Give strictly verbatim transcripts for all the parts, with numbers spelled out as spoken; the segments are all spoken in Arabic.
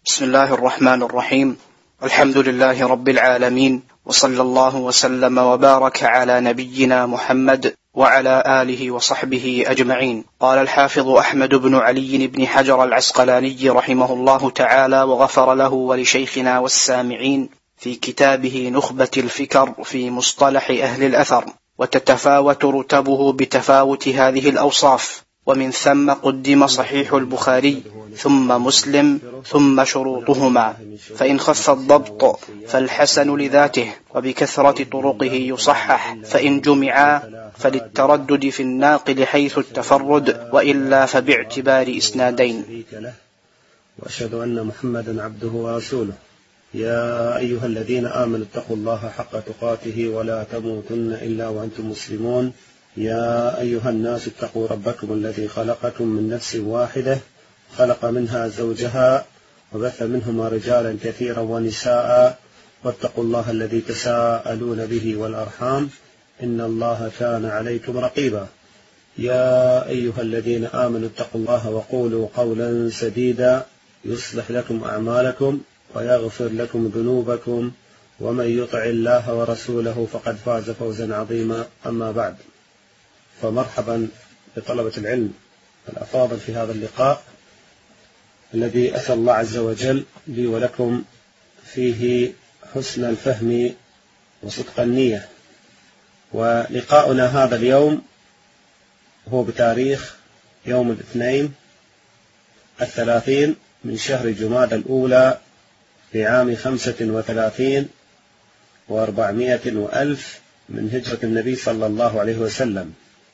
بسم الله الرحمن الرحيم. الحمد لله رب العالمين، وصلى الله وسلم وبارك على نبينا محمد وعلى آله وصحبه أجمعين. قال الحافظ أحمد بن علي بن حجر العسقلاني رحمه الله تعالى وغفر له ولشيخنا والسامعين في كتابه نخبة الفكر في مصطلح أهل الأثر: وتتفاوت رتبه بتفاوت هذه الأوصاف، ومن ثم قدم صحيح البخاري ثم مسلم ثم شروطهما، فإن خف الضبط فالحسن لذاته وبكثرة طرقه يصحح، فإن جمعا فللتردد في الناقل حيث التفرد، وإلا فباعتبار إسنادين. وأشهد أن محمدا عبده ورسوله. يا أيها الذين آمنوا اتقوا الله حق تقاته ولا تموتن إلا وأنتم مسلمون. يا أيها الناس اتقوا ربكم الذي خلقكم من نفس واحدة، خلق منها زوجها وبث منهما رجالا كثيرا ونساء، واتقوا الله الذي تساءلون به والأرحام إن الله كان عليكم رقيبا. يا أيها الذين آمنوا اتقوا الله وقولوا قولا سديدا يصلح لكم أعمالكم ويغفر لكم ذنوبكم، ومن يطع الله ورسوله فقد فاز فوزا عظيما. أما بعد، فمرحبا بطلبة العلم الأفاضل في هذا اللقاء الذي أسأل الله عز وجل لي ولكم فيه حسن الفهم وصدق النية. ولقاؤنا هذا اليوم هو بتاريخ يوم الاثنين الثلاثين من شهر جمادى الأولى لعام خمسة وثلاثين وأربعمائة وألف من هجرة النبي صلى الله عليه وسلم.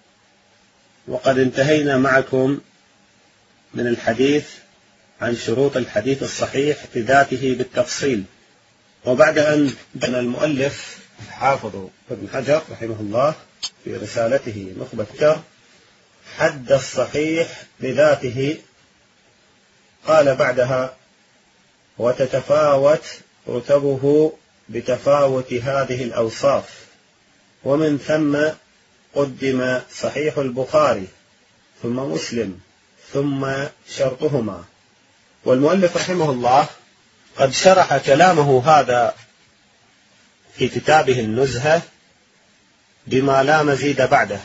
وقد انتهينا معكم من الحديث عن شروط الحديث الصحيح بذاته بالتفصيل. وبعد أن بنى المؤلف الحافظ ابن حجر رحمه الله في رسالته نخبة الفكر حد الصحيح بذاته، قال بعدها: وتتفاوت رتبه بتفاوت هذه الأوصاف، ومن ثم قدم صحيح البخاري ثم مسلم ثم شرطهما. والمؤلف رحمه الله قد شرح كلامه هذا في كتابه النزهة بما لا مزيد بعده،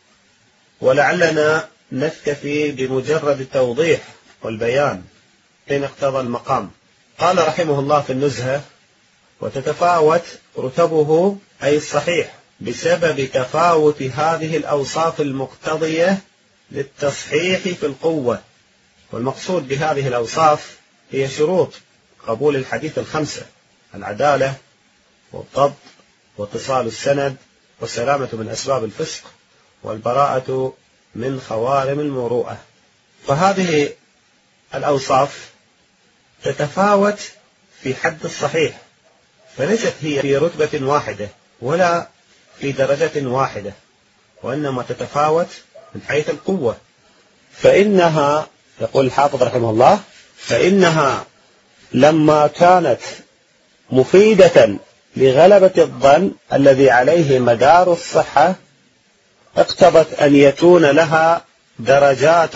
ولعلنا نكتفي بمجرد التوضيح والبيان إن اقتضى المقام. قال رحمه الله في النزهة: وتتفاوت رتبه أي الصحيح بسبب تفاوت هذه الأوصاف المقتضية للتصحيح في القوة. والمقصود بهذه الأوصاف هي شروط قبول الحديث الخمسة: العدالة والضبط واتصال السند والسلامة من أسباب الفسق والبراءة من خوارم المروءة. فهذه الأوصاف تتفاوت في حد الصحيح، فليست هي في رتبة واحدة ولا في درجة واحدة، وإنما تتفاوت من حيث القوة. فإنها، يقول الحافظ رحمه الله، فإنها لما كانت مفيدة لغلبة الظن الذي عليه مدار الصحة، اقتضت أن يكون لها درجات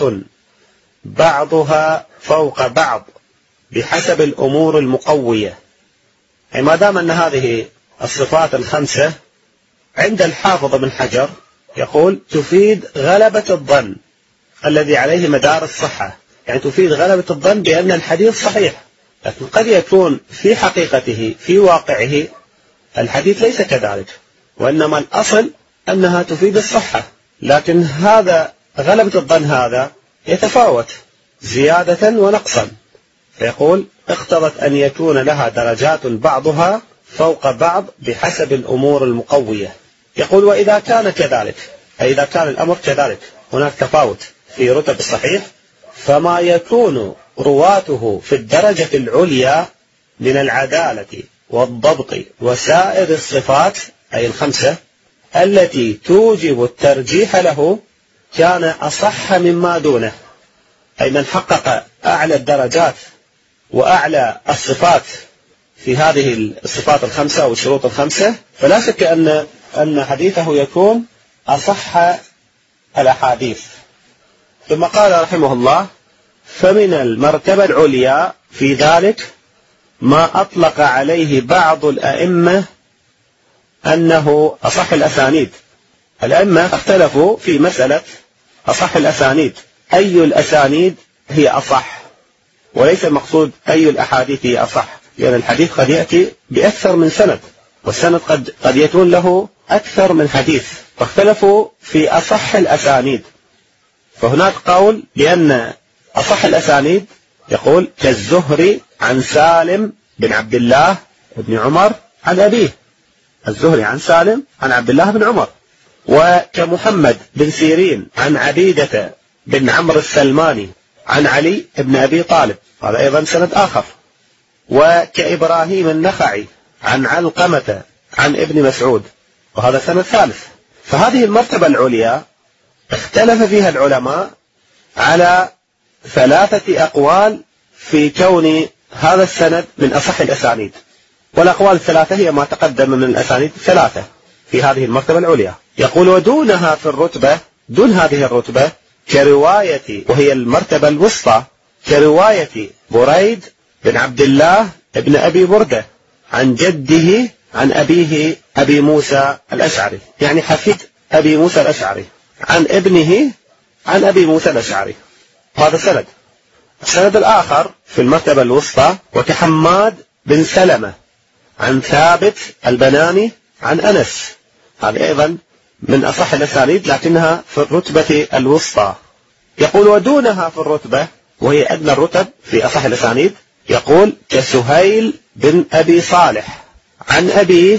بعضها فوق بعض بحسب الأمور المقوية. أي ما دام أن هذه الصفات الخمسة عند الحافظ بن حجر يقول تفيد غلبة الظن الذي عليه مدار الصحة، يعني تفيد غلبة الظن بأن الحديث صحيح. لكن قد يكون في حقيقته في واقعه الحديث ليس كذلك، وإنما الأصل أنها تفيد الصحة. لكن هذا غلبة الظن هذا يتفاوت زيادة ونقصا، فيقول اقتضت أن يكون لها درجات بعضها فوق بعض بحسب الأمور المقوية. يقول: وإذا كان كذلك، أي إذا كان الأمر كذلك، هناك تفاوت في رتب الصحيح، فما يكون رواته في الدرجة العليا من العدالة والضبط وسائر الصفات أي الخمسة التي توجب الترجيح له كان أصح مما دونه. أي من حقق أعلى الدرجات وأعلى الصفات في هذه الصفات الخمسة أو الشروط الخمسة، فلا شك أن أن حديثه يكون أصح الأحاديث. ثم قال رحمه الله: فمن المرتبة العليا في ذلك ما أطلق عليه بعض الأئمة أنه أصح الأسانيد. الأئمة اختلفوا في مسألة أصح الأسانيد، أي الأسانيد هي أصح، وليس المقصود أي الأحاديث هي أصح، لأن الحديث قد يأتي بأكثر من سند، والسند قد قد يكون له أكثر من حديث، فاختلفوا في أصح الأسانيد. فهناك قول بأن أصح الأسانيد يقول كالزهري عن سالم بن عبد الله بن عمر عن أبيه، الزهري عن سالم عن عبد الله بن عمر، وكمحمد بن سيرين عن عبيدة بن عمرو السلماني عن علي بن أبي طالب، هذا أيضا سند آخر، وكإبراهيم النخعي عن علقمة عن ابن مسعود، وهذا سند ثالث. فهذه المرتبة العليا اختلف فيها العلماء على ثلاثة أقوال في كون هذا السند من أصح الأسانيد، والأقوال الثلاثة هي ما تقدم من الأسانيد الثلاثة في هذه المرتبة العليا. يقول ودونها في الرتبة، دون هذه الرتبة كرواية، وهي المرتبة الوسطى، كرواية بريد بن عبد الله بن أبي بردة عن جده عن أبيه أبي موسى الأشعري، يعني حفيد أبي موسى الأشعري، عن ابنه عن أبي موسى الأشعري، هذا سند. السند الآخر في المرتبة الوسطى وكحماد بن سلمة عن ثابت البناني عن أنس، هذا أيضا من أصح الأسانيد لكنها في الرتبة الوسطى. يقول ودونها في الرتبة، وهي أدنى الرتب في أصح الأسانيد، يقول كسهيل بن أبي صالح عن أبيه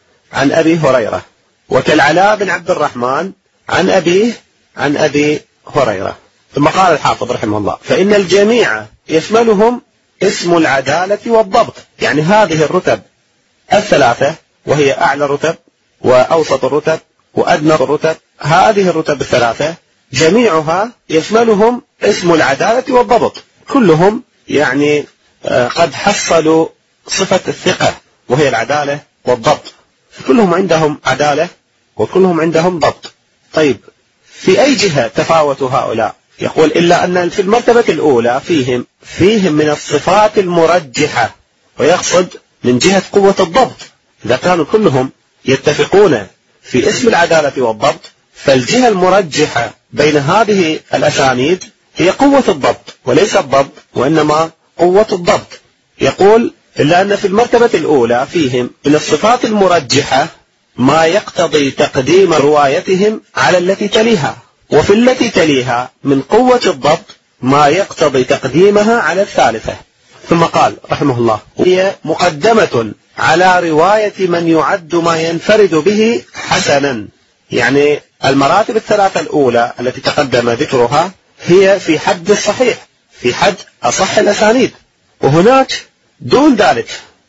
عن أبي هريرة، وكالعلاء بن عبد الرحمن عن أبيه عن أبي هريرة. ثم قال الحافظ رحمه الله فإن الجميع يشملهم اسم العدالة والضبط، يعني هذه الرتب الثلاثة، وهي أعلى الرتب وأوسط الرتب وأدنى الرتب، هذه الرتب الثلاثة جميعها يشملهم اسم العدالة والضبط، كلهم يعني قد حصلوا صفة الثقة وهي العدالة والضبط، كلهم عندهم عدالة وكلهم عندهم ضبط. طيب في أي جهة تفاوتوا هؤلاء؟ يقول إلا أن في المرتبة الأولى فيهم فيهم من الصفات المرجحة، ويقصد من جهة قوة الضبط. إذا كانوا كلهم يتفقون في اسم العدالة والضبط، فالجهة المرجحة بين هذه الأسانيد هي قوة الضبط، وليس الضبط وإنما قوة الضبط. يقول إلا أن في المرتبة الأولى فيهم من الصفات المرجحة ما يقتضي تقديم روايتهم على التي تليها، وفي التي تليها من قوة الضبط ما يقتضي تقديمها على الثالثة. ثم قال رحمه الله هي مقدمة على رواية من يعد ما ينفرد به حسنا، يعني المراتب الثلاثة الأولى التي تقدم ذكرها هي في حد الصحيح، في حد أصح الأسانيد، وهناك دون ذلك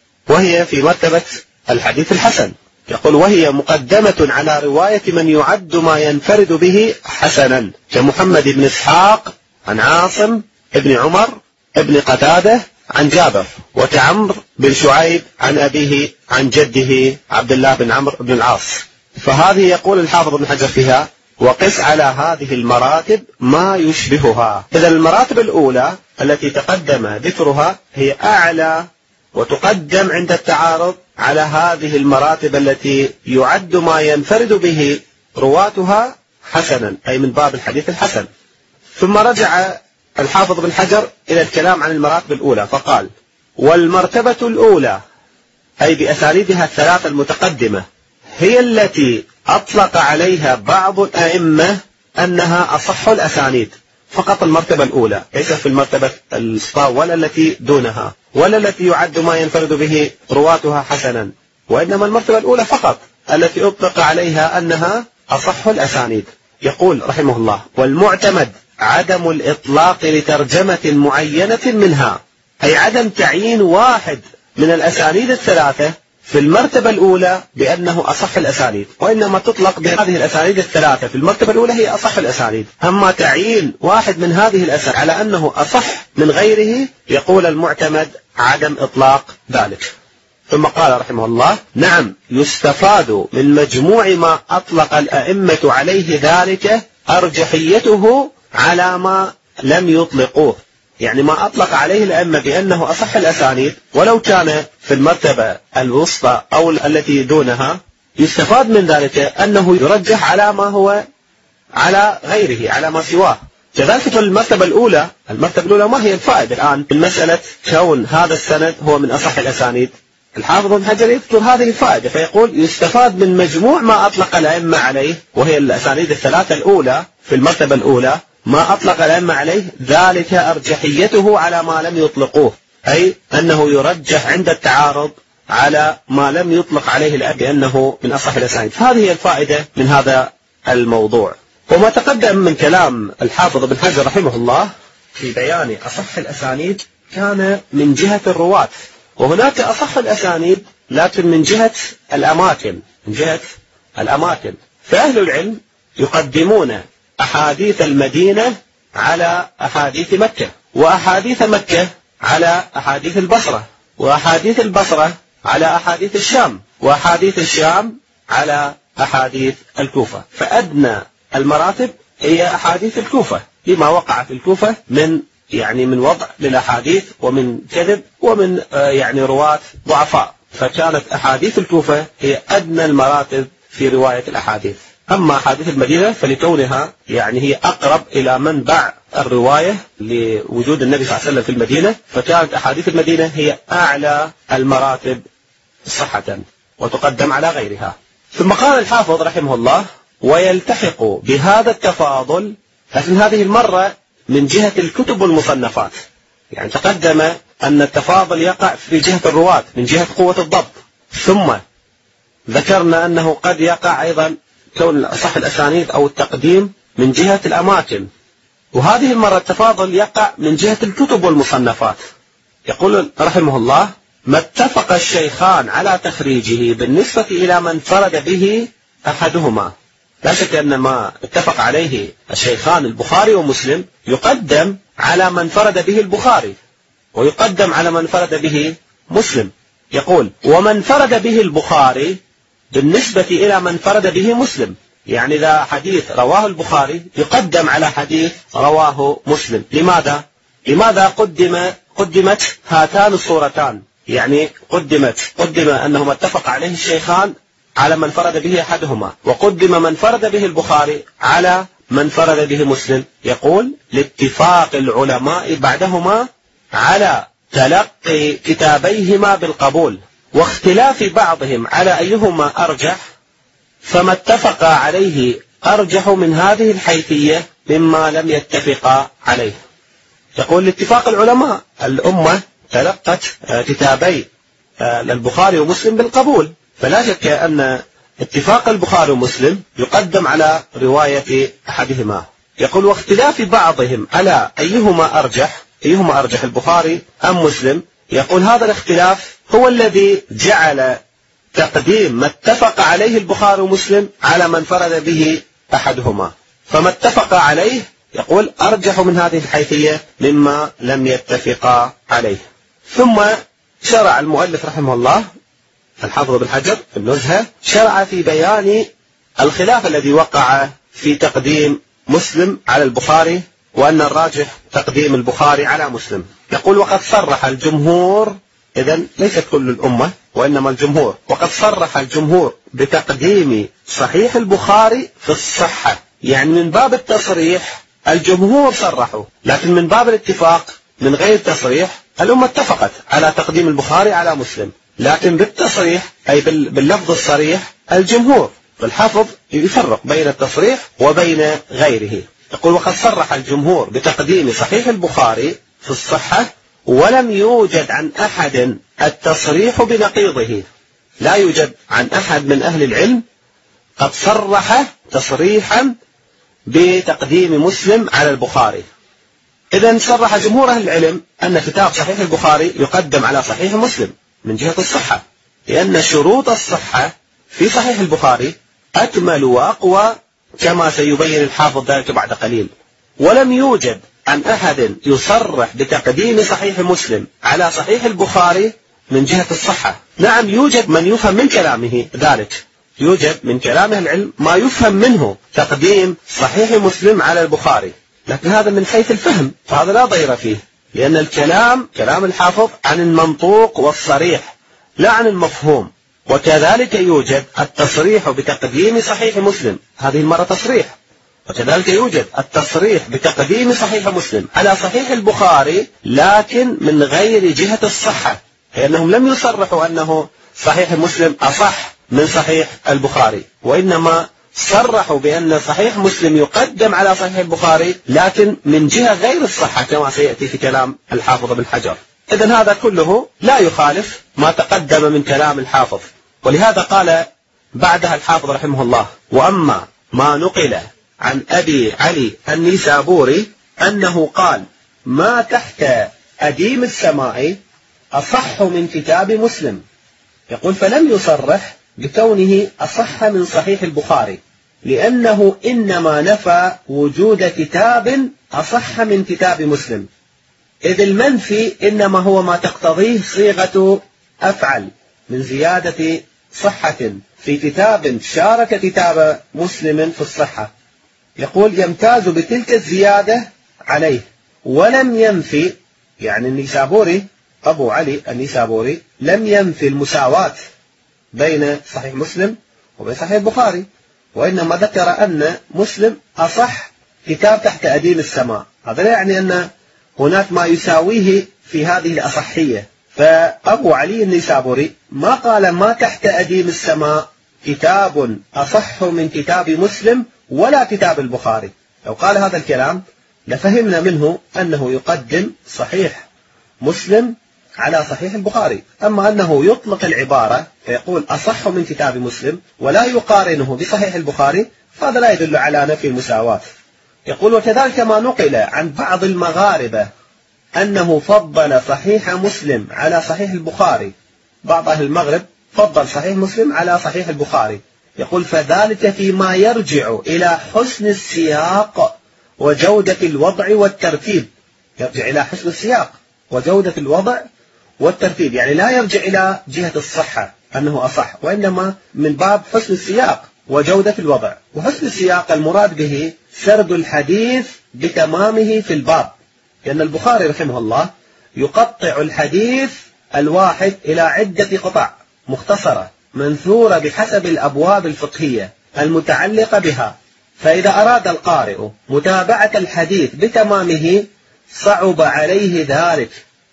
وهي في مرتبة الحديث الحسن. يقول وهي مقدمة على رواية من يعد ما ينفرد به حسنا، كمحمد بن إسحاق عن عاصم ابن عمر ابن قتادة عن جابر، وكعمر بن شعيب عن أبيه عن جده عبد الله بن عمرو بن العاص. فهذه يقول الحافظ ابن حجر فيها وقس على هذه المراتب ما يشبهها. إذا المراتب الأولى التي تقدم ذكرها هي أعلى، وتقدم عند التعارض على هذه المراتب التي يعد ما ينفرد به رواتها حسنا، أي من باب الحديث الحسن. ثم رجع الحافظ بن حجر إلى الكلام عن المراتب الأولى فقال والمرتبة الأولى أي بأسانيدها الثلاثة المتقدمة هي التي أطلق عليها بعض الأئمة أنها أصح الأسانيد، فقط المرتبة الأولى، ليس في المرتبة الوسطى ولا التي دونها ولا التي يعد ما ينفرد به رواتها حسنا، وإنما المرتبة الأولى فقط التي أطلق عليها أنها أصح الأسانيد. يقول رحمه الله والمعتمد عدم الإطلاق لترجمة معينة منها، أي عدم تعيين واحد من الأسانيد الثلاثة في المرتبة الأولى بأنه أصح الأسانيد، وإنما تطلق بهذه الأسانيد الثلاثة في المرتبة الأولى هي أصح الأسانيد. أما تعيين واحد من هذه الأسانيد على أنه أصح من غيره يقول المعتمد عدم إطلاق ذلك. ثم قال رحمه الله نعم يستفاد من مجموع ما أطلق الأئمة عليه ذلك أرجحيته على ما لم يطلقوه، يعني ما أطلق عليه الأئمة بأنه أصح الأسانيد ولو كان في المرتبة الوسطى أو التي دونها، يستفاد من ذلك أنه يرجح على ما هو على غيره، على ما سواه. كذلك في المرتبة الأولى، المرتبة الأولى ما هي الفائدة الآن من مسألة كون هذا السند هو من أصح الأسانيد؟ الحافظ ابن حجر يذكر هذه الفائدة فيقول يستفاد من مجموع ما أطلق الأئمة عليه، وهي الأسانيد الثلاثة الأولى في المرتبة الأولى، ما أطلق الأئمة عليه ذلك أرجحيته على ما لم يطلقوه، أي أنه يرجح عند التعارض على ما لم يطلق عليه الأئمة بأنه من أصح الأسانيد. هذه هي الفائدة من هذا الموضوع. وما تقدم من كلام الحافظ ابن حجر رحمه الله في بيان أصح الأسانيد كان من جهة الرواة، وهناك أصح الأسانيد لكن من جهة الأماكن، من جهة الأماكن. فأهل العلم يقدمون أحاديث المدينة على أحاديث مكة، وأحاديث مكة على أحاديث البصرة، وأحاديث البصرة على أحاديث الشام، وأحاديث الشام على أحاديث الكوفة. فأدنى المراتب هي أحاديث الكوفة لما وقع في الكوفة من يعني من وضع للأحاديث ومن كذب ومن يعني رواة ضعفاء، فكانت أحاديث الكوفة هي أدنى المراتب في رواية الأحاديث. أما أحاديث المدينة فلكونها يعني هي أقرب إلى منبع الرواية لوجود النبي صلى الله عليه وسلم في المدينة، فكانت أحاديث المدينة هي أعلى المراتب صحة وتقدم على غيرها. ثم قال الحافظ رحمه الله ويلتحق بهذا التفاضل، لكن هذه المرة من جهة الكتب والمصنفات. يعني تقدم أن التفاضل يقع في جهة الرواة من جهة قوة الضبط، ثم ذكرنا أنه قد يقع أيضا كون أصح الأسانيد أو التقديم من جهة الأماكن، وهذه المرة التفاضل يقع من جهة الكتب والمصنفات. يقول رحمه الله ما اتفق الشيخان على تخريجه بالنسبة إلى من فرد به أحدهما. لا شك أن ما اتفق عليه الشيخان البخاري ومسلم يقدم على من فرد به البخاري ويقدم على من فرد به مسلم. يقول ومن فرد به البخاري بالنسبة إلى من فرد به مسلم، يعني إذا حديث رواه البخاري يقدم على حديث رواه مسلم. لماذا؟ لماذا قدم قدمت هاتان الصورتان؟ يعني قدمت قدم أنهما اتفق عليه الشيخان على من فرد به أحدهما، وقدم من فرد به البخاري على من فرد به مسلم. يقول لاتفاق العلماء بعدهما على تلقي كتابيهما بالقبول، واختلاف بعضهم على أيهما أرجح، فما اتفق عليه أرجح من هذه الحيثية مما لم يتفق عليه. يقول لاتفاق العلماء، الأمة تلقت كتابي البخاري ومسلم بالقبول، فلا شك أن اتفاق البخاري ومسلم يقدم على رواية أحدهما. يقول واختلاف بعضهم على أيهما أرجح، أيهما أرجح البخاري أم مسلم. يقول هذا الاختلاف هو الذي جعل تقديم ما اتفق عليه البخاري ومسلم على من فرد به أحدهما، فما اتفق عليه يقول أرجح من هذه الحيثية مما لم يتفقا عليه. ثم شرع المؤلف رحمه الله الحافظ بن حجر في النزهة شرع في بيان الخلاف الذي وقع في تقديم مسلم على البخاري، وأن الراجح تقديم البخاري على مسلم. يقول وقد صرح الجمهور، إذن ليست كل الأمة وإنما الجمهور، وقد صرح الجمهور بتقديم صحيح البخاري في الصحة. يعني من باب التصريح الجمهور صرحوا، لكن من باب الاتفاق من غير تصريح الأمة اتفقت على تقديم البخاري على مسلم، لكن بالتصريح أي باللفظ الصريح الجمهور. فالحافظ يفرق بين التصريح وبين غيره. يقول وقد صرح الجمهور بتقديم صحيح البخاري في الصحة، ولم يوجد عن أحد التصريح بنقيضه. لا يوجد عن أحد من أهل العلم قد صرح تصريحا بتقديم مسلم على البخاري. إذن صرح جمهور أهل العلم أن كتاب صحيح البخاري يقدم على صحيح مسلم من جهة الصحة، لأن شروط الصحة في صحيح البخاري أكمل وأقوى كما سيبين الحافظ ذلك بعد قليل. ولم يوجد عن أحد يصرح بتقديم صحيح مسلم على صحيح البخاري من جهة الصحة. نعم يوجد من يفهم من كلامه ذلك، يوجد من كلامه العلم ما يفهم منه تقديم صحيح مسلم على البخاري، لكن هذا من حيث الفهم فهذا لا ضير فيه. لأن الكلام كلام الحافظ عن المنطوق والصريح لا عن المفهوم. وكذلك يوجد التصريح بتقديم صحيح مسلم، هذه المرة تصريح، وكذلك يوجد التصريح بتقديم صحيح مسلم على صحيح البخاري لكن من غير جهة الصحة، لأنهم لم يصرحوا أنه صحيح مسلم أصح من صحيح البخاري، وإنما صرحوا بأن صحيح مسلم يقدم على صحيح البخاري لكن من جهة غير الصحة كما سيأتي في كلام الحافظ بن حجر. إذن هذا كله لا يخالف ما تقدم من كلام الحافظ. ولهذا قال بعدها الحافظ رحمه الله: وأما ما نقل عن أبي علي النيسابوري أنه قال: ما تحت أديم السماء أصح من كتاب مسلم. يقول: فلم يصرح بكونه أصح من صحيح البخاري، لأنه إنما نفى وجود كتاب أصح من كتاب مسلم، إذ المنفي إنما هو ما تقتضيه صيغة أفعل من زيادة صحة في كتاب شارك كتاب مسلم في الصحة. يقول: يمتاز بتلك الزيادة عليه، ولم ينفي، يعني النيسابوري أبو علي النيسابوري لم ينفي المساواة بين صحيح مسلم وبين صحيح البخاري، وإنما ذكر أن مسلم أصح كتاب تحت أديم السماء. هذا لا يعني أن هناك ما يساويه في هذه الأصحية. فأبو علي النيسابوري ما قال ما تحت أديم السماء كتاب أصح من كتاب مسلم ولا كتاب البخاري. لو قال هذا الكلام لفهمنا منه أنه يقدم صحيح مسلم على صحيح البخاري. أما أنه يطلق العبارة فيقول أصح من كتاب مسلم ولا يقارنه بصحيح البخاري، فهذا لا يدل على نفي المساواة. يقول: وكذلك ما نقل عن بعض المغاربة أنه فضل صحيح مسلم على صحيح البخاري. بعض أهل المغرب فضل صحيح مسلم على صحيح البخاري. يقول: فذلك فيما يرجع إلى حسن السياق وجودة الوضع والترتيب. يرجع إلى حسن السياق وجودة الوضع والترتيب، يعني لا يرجع إلى جهة الصحة أنه أصح، وإنما من باب حسن السياق وجودة الوضع. وحسن السياق المراد به سرد الحديث بتمامه في الباب، لأن البخاري رحمه الله يقطع الحديث الواحد إلى عدة قطع مختصرة منثورة بحسب الأبواب الفقهية المتعلقة بها، فإذا أراد القارئ متابعة الحديث بتمامه صعب عليه ذلك.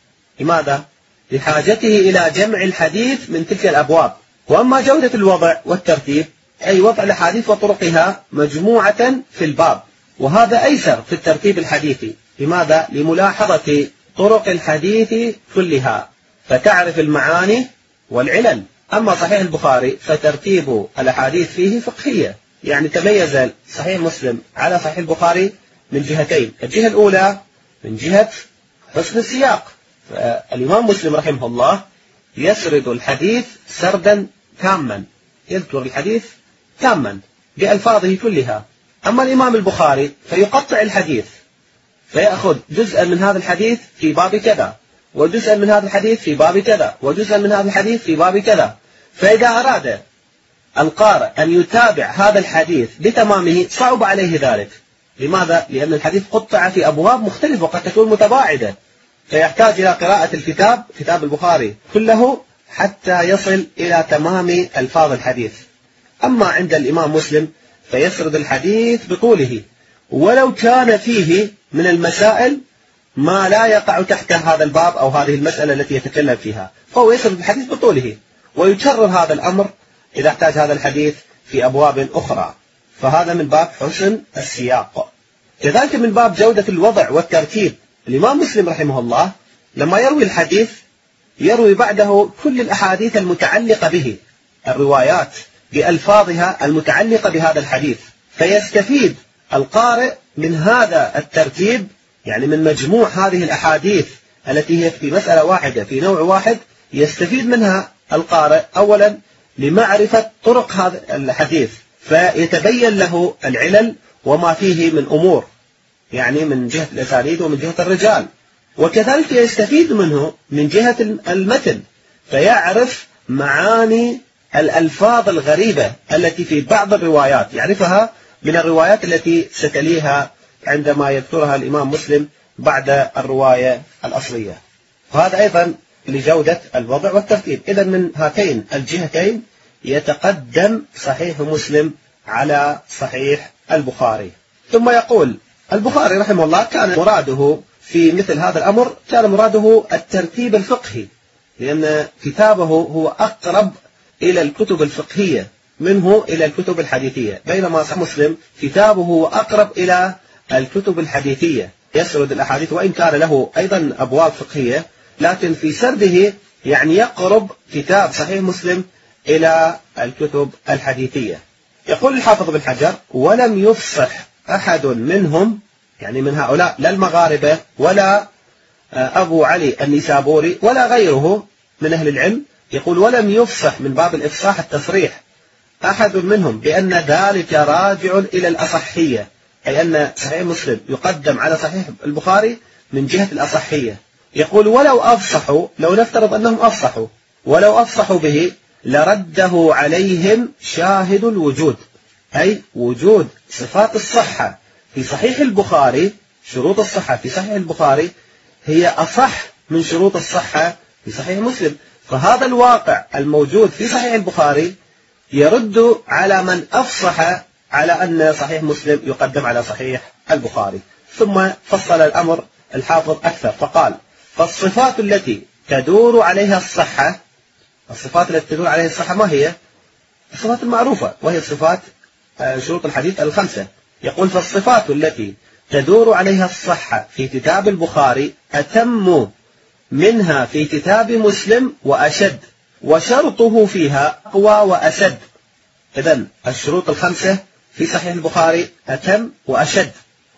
لماذا؟ لحاجته إلى جمع الحديث من تلك الأبواب. وأما جودة الوضع والترتيب أي وضع الحديث وطرقها مجموعة في الباب، وهذا أيسر في الترتيب الحديثي. لماذا؟ لملاحظة طرق الحديث كلها فتعرف المعاني والعلل. أما صحيح البخاري فترتيب الأحاديث فيه فقهية، يعني تميز صحيح مسلم على صحيح البخاري من جهتين: الجهة الأولى من جهة حسن السياق، فالإمام مسلم رحمه الله يسرد الحديث سردا تاما، يذكر الحديث تاما بألفاظه كلها. أما الإمام البخاري فيقطع الحديث، فيأخذ جزءا من هذا الحديث في باب كذا، وجزءا من هذا الحديث في باب كذا، وجزءا من هذا الحديث في باب كذا. فإذا أراد القارئ أن يتابع هذا الحديث بتمامه صعب عليه ذلك. لماذا؟ لأن الحديث قطع في أبواب مختلفة وقد تكون متباعدة، فيحتاج إلى قراءة الكتاب كتاب البخاري كله حتى يصل إلى تمام ألفاظ الحديث. أما عند الإمام مسلم فيسرد الحديث بطوله، ولو كان فيه من المسائل ما لا يقع تحت هذا الباب أو هذه المسألة التي يتكلم فيها، فهو يسرد الحديث بطوله، ويكرر هذا الأمر إذا احتاج هذا الحديث في أبواب أخرى. فهذا من باب حسن السياق. كذلك من باب جودة الوضع والترتيب، الإمام مسلم رحمه الله لما يروي الحديث يروي بعده كل الأحاديث المتعلقة به، الروايات بألفاظها المتعلقة بهذا الحديث، فيستفيد القارئ من هذا الترتيب، يعني من مجموع هذه الأحاديث التي هي في مسألة واحدة في نوع واحد، يستفيد منها القارئ أولا لمعرفة طرق هذا الحديث، فيتبين له العلل وما فيه من أمور، يعني من جهة الأسانيد ومن جهة الرجال. وكذلك يستفيد منه من جهة المتن، فيعرف معاني الألفاظ الغريبة التي في بعض الروايات، يعرفها من الروايات التي ستليها عندما يذكرها الإمام مسلم بعد الرواية الأصلية. وهذا أيضا لجودة الوضع والترتيب. إذا من هاتين الجهتين يتقدم صحيح مسلم على صحيح البخاري. ثم يقول البخاري رحمه الله كان مراده في مثل هذا الأمر كان مراده الترتيب الفقهي، لأن كتابه هو أقرب إلى الكتب الفقهية منه إلى الكتب الحديثية، بينما صحيح مسلم كتابه هو أقرب إلى الكتب الحديثية، يسرد الأحاديث وإن كان له أيضا أبواب فقهية، لكن في سرده يعني يقرب كتاب صحيح مسلم إلى الكتب الحديثية. يقول الحافظ بن حجر: ولم يفصح أحد منهم، يعني من هؤلاء لا المغاربة ولا أبو علي النيسابوري ولا غيره من أهل العلم، يقول ولم يفصح من باب الإفصاح التصريح أحد منهم بأن ذلك راجع إلى الأصحية، أي أن صحيح مسلم يقدم على صحيح البخاري من جهة الأصحية. يقول ولو أفصحوا، لو نفترض أنهم أفصحوا، ولو أفصحوا به لرده عليهم شاهد الوجود، أي وجود صفات الصحة في صحيح البخاري، شروط الصحة في صحيح البخاري هي أصح من شروط الصحة في صحيح مسلم، فهذا الواقع الموجود في صحيح البخاري يرد على من أفصح على أن صحيح مسلم يقدم على صحيح البخاري. ثم فصل الأمر الحافظ أكثر فقال: فالصفات التي تدور عليها الصحة، الصفات التي تدور عليها الصحة ما هي؟ الصفات المعروفة، وهي صفات شروط الحديث الخمسة. يقول: فالصفات التي تدور عليها الصحة في كتاب البخاري أتم منها في كتاب مسلم وأشد، وشرطه فيها أقوى وأشد. إذن الشروط الخمسة في صحيح البخاري أتم وأشد،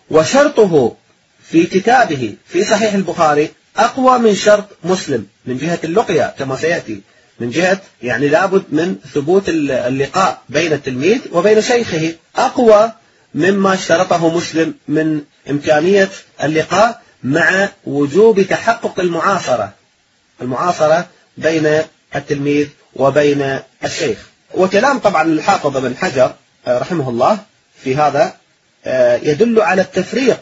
وشرطه في كتابه في صحيح البخاري أقوى من شرط مسلم من جهة اللقية كما سيأتي، من جهة يعني لابد من ثبوت اللقاء بين التلميذ وبين شيخه، أقوى مما اشترطه مسلم من إمكانية اللقاء مع وجوب تحقق المعاصرة المعاصرة بين التلميذ وبين الشيخ. وكلام طبعا الحافظ بن حجر رحمه الله في هذا يدل على التفريق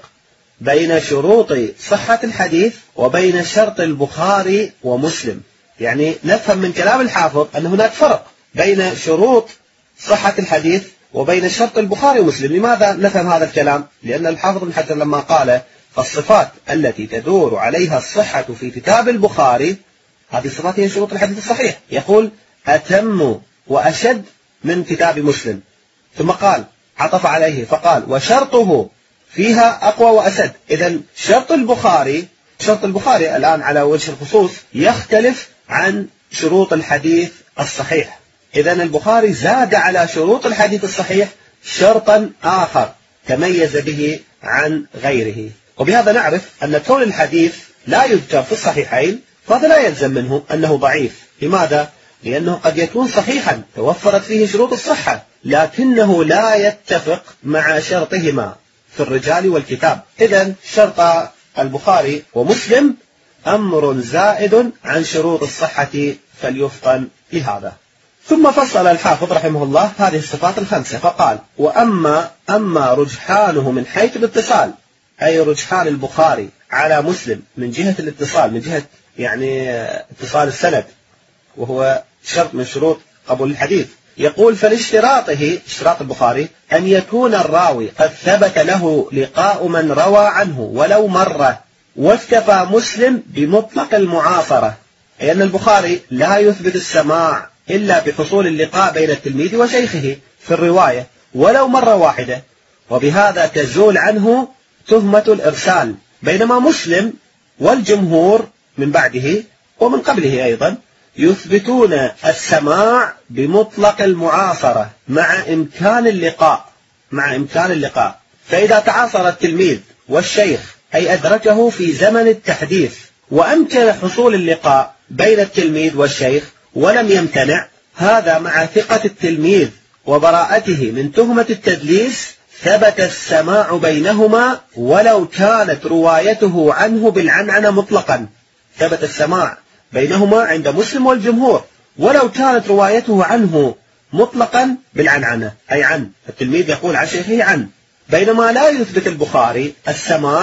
بين شروط صحة الحديث وبين شرط البخاري ومسلم. يعني نفهم من كلام الحافظ أن هناك فرق بين شروط صحة الحديث وبين شرط البخاري ومسلم. لماذا نفهم هذا الكلام؟ لأن الحافظ بن حجر لما قال: فالصفات التي تدور عليها الصحة في كتاب البخاري، هذه الصفات هي شروط الحديث الصحيح، يقول: أتم وأشد من كتاب مسلم. ثم قال عطف عليه فقال: وشرطه فيها أقوى وأشد. إذن شرط البخاري شرط البخاري الآن على وجه الخصوص يختلف عن شروط الحديث الصحيح. إذن البخاري زاد على شروط الحديث الصحيح شرطا آخر تميز به عن غيره. وبهذا نعرف أن كون الحديث لا يذكر في الصحيحين فهذا لا يلزم منه أنه ضعيف. لماذا؟ لأنه قد يكون صحيحا توفرت فيه شروط الصحة لكنه لا يتفق مع شرطهما في الرجال والكتاب. إذن شرط البخاري ومسلم أمر زائد عن شروط الصحة فليفطن لهذا. ثم فصل الحافظ رحمه الله هذه الصفات الخمسة فقال: وأما أما رجحانه من حيث الاتصال، أي رجحان البخاري على مسلم من جهة الاتصال، من جهة يعني اتصال السند، وهو شرط من شروط قبول الحديث. يقول: فلاشتراطه، اشتراط البخاري، أن يكون الراوي قد ثبت له لقاء من روى عنه ولو مرة، واكتفى مسلم بمطلق المعاصرة، أي أن البخاري لا يثبت السماع إلا بحصول اللقاء بين التلميذ وشيخه في الرواية ولو مرة واحدة، وبهذا تزول عنه تهمة الإرسال. بينما مسلم والجمهور من بعده ومن قبله أيضا يثبتون السماع بمطلق المعاصرة مع إمكان اللقاء مع إمكان اللقاء فإذا تعاصر التلميذ والشيخ، أي أدركه في زمن التحديث وأمكن حصول اللقاء بين التلميذ والشيخ ولم يمتنع، هذا مع ثقة التلميذ وبراءته من تهمة التدليس ثبت السماع بينهما ولو كانت روايته عنه بالعنعنة مطلقا. ثبت السماع بينهما عند مسلم والجمهور ولو كانت روايته عنه مطلقا بالعنعنة، أي عن التلميذ يقول عن شيخه عن. بينما لا يثبت البخاري السماع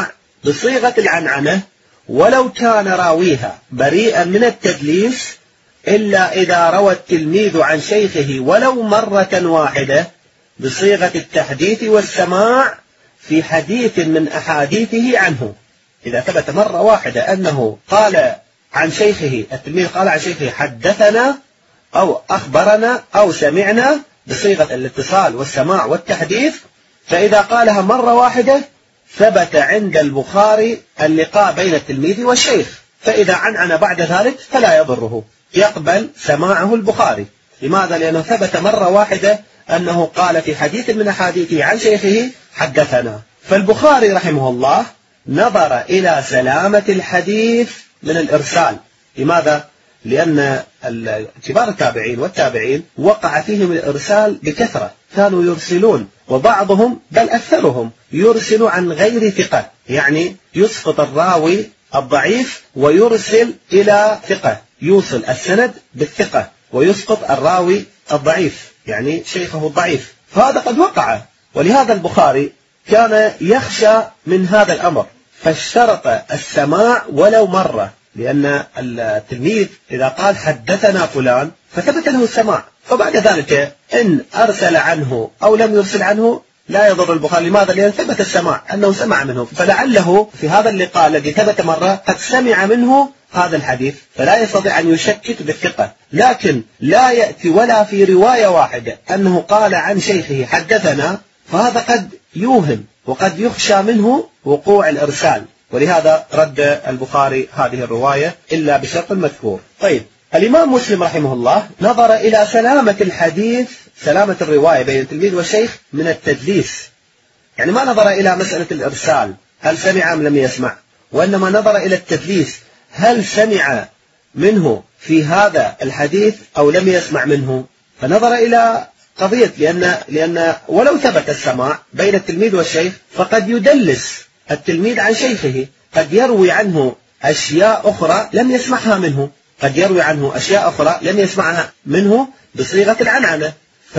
بصيغة العنعنة ولو كان راويها بريئا من التدليس إلا إذا روى التلميذ عن شيخه ولو مرة واحدة بصيغة التحديث والسماع في حديث من أحاديثه عنه. إذا ثبت مرة واحدة أنه قال عن شيخه، التلميذ قال عن شيخه حدثنا أو أخبرنا أو سمعنا بصيغة الاتصال والسماع والتحديث، فإذا قالها مرة واحدة ثبت عند البخاري اللقاء بين التلميذ والشيخ، فإذا عنعن بعد ذلك فلا يضره، يقبل سماعه البخاري. لماذا؟ لأنه ثبت مرة واحدة أنه قال في حديث من أحاديثه عن شيخه حدثنا. فالبخاري رحمه الله نظر إلى سلامة الحديث من الإرسال. لماذا؟ لأن كبار التابعين والتابعين وقع فيهم الإرسال بكثرة، كانوا يرسلون، وبعضهم بل أكثرهم يرسل عن غير ثقة، يعني يسقط الراوي الضعيف ويرسل إلى ثقة، يوصل السند بالثقة ويسقط الراوي الضعيف يعني شيخه الضعيف، فهذا قد وقع. ولهذا البخاري كان يخشى من هذا الأمر، فاشترط السماع ولو مرة، لأن التلميذ إذا قال حدثنا فلان فثبت له السماع، فبعد ذلك إن أرسل عنه أو لم يرسل عنه لا يضر البخاري. لماذا؟ لأن ثبت السماع أنه سمع منه، فلعله في هذا اللقاء الذي ثبت مرة قد سمع منه هذا الحديث، فلا يستطيع أن يشكك بالثقة. لكن لا يأتي ولا في رواية واحدة أنه قال عن شيخه حدثنا، فهذا قد يوهم وقد يخشى منه وقوع الإرسال، ولهذا رد البخاري هذه الرواية إلا بشرط المذكور. طيب، الإمام مسلم رحمه الله نظر إلى سلامة الحديث، سلامة الرواية بين التلميذ والشيخ من التدليس، يعني ما نظر إلى مسألة الإرسال هل سمع أم لم يسمع، وإنما نظر إلى التدليس هل سمع منه في هذا الحديث أو لم يسمع منه، فنظر إلى قضية، لأن, لأن ولو ثبت السماع بين التلميذ والشيخ فقد يدلس التلميذ عن شيخه، قد يروي عنه أشياء أخرى لم يسمعها منه، قد يروي عنه أشياء أخرى لم يسمعها منه بصيغة العنعنة،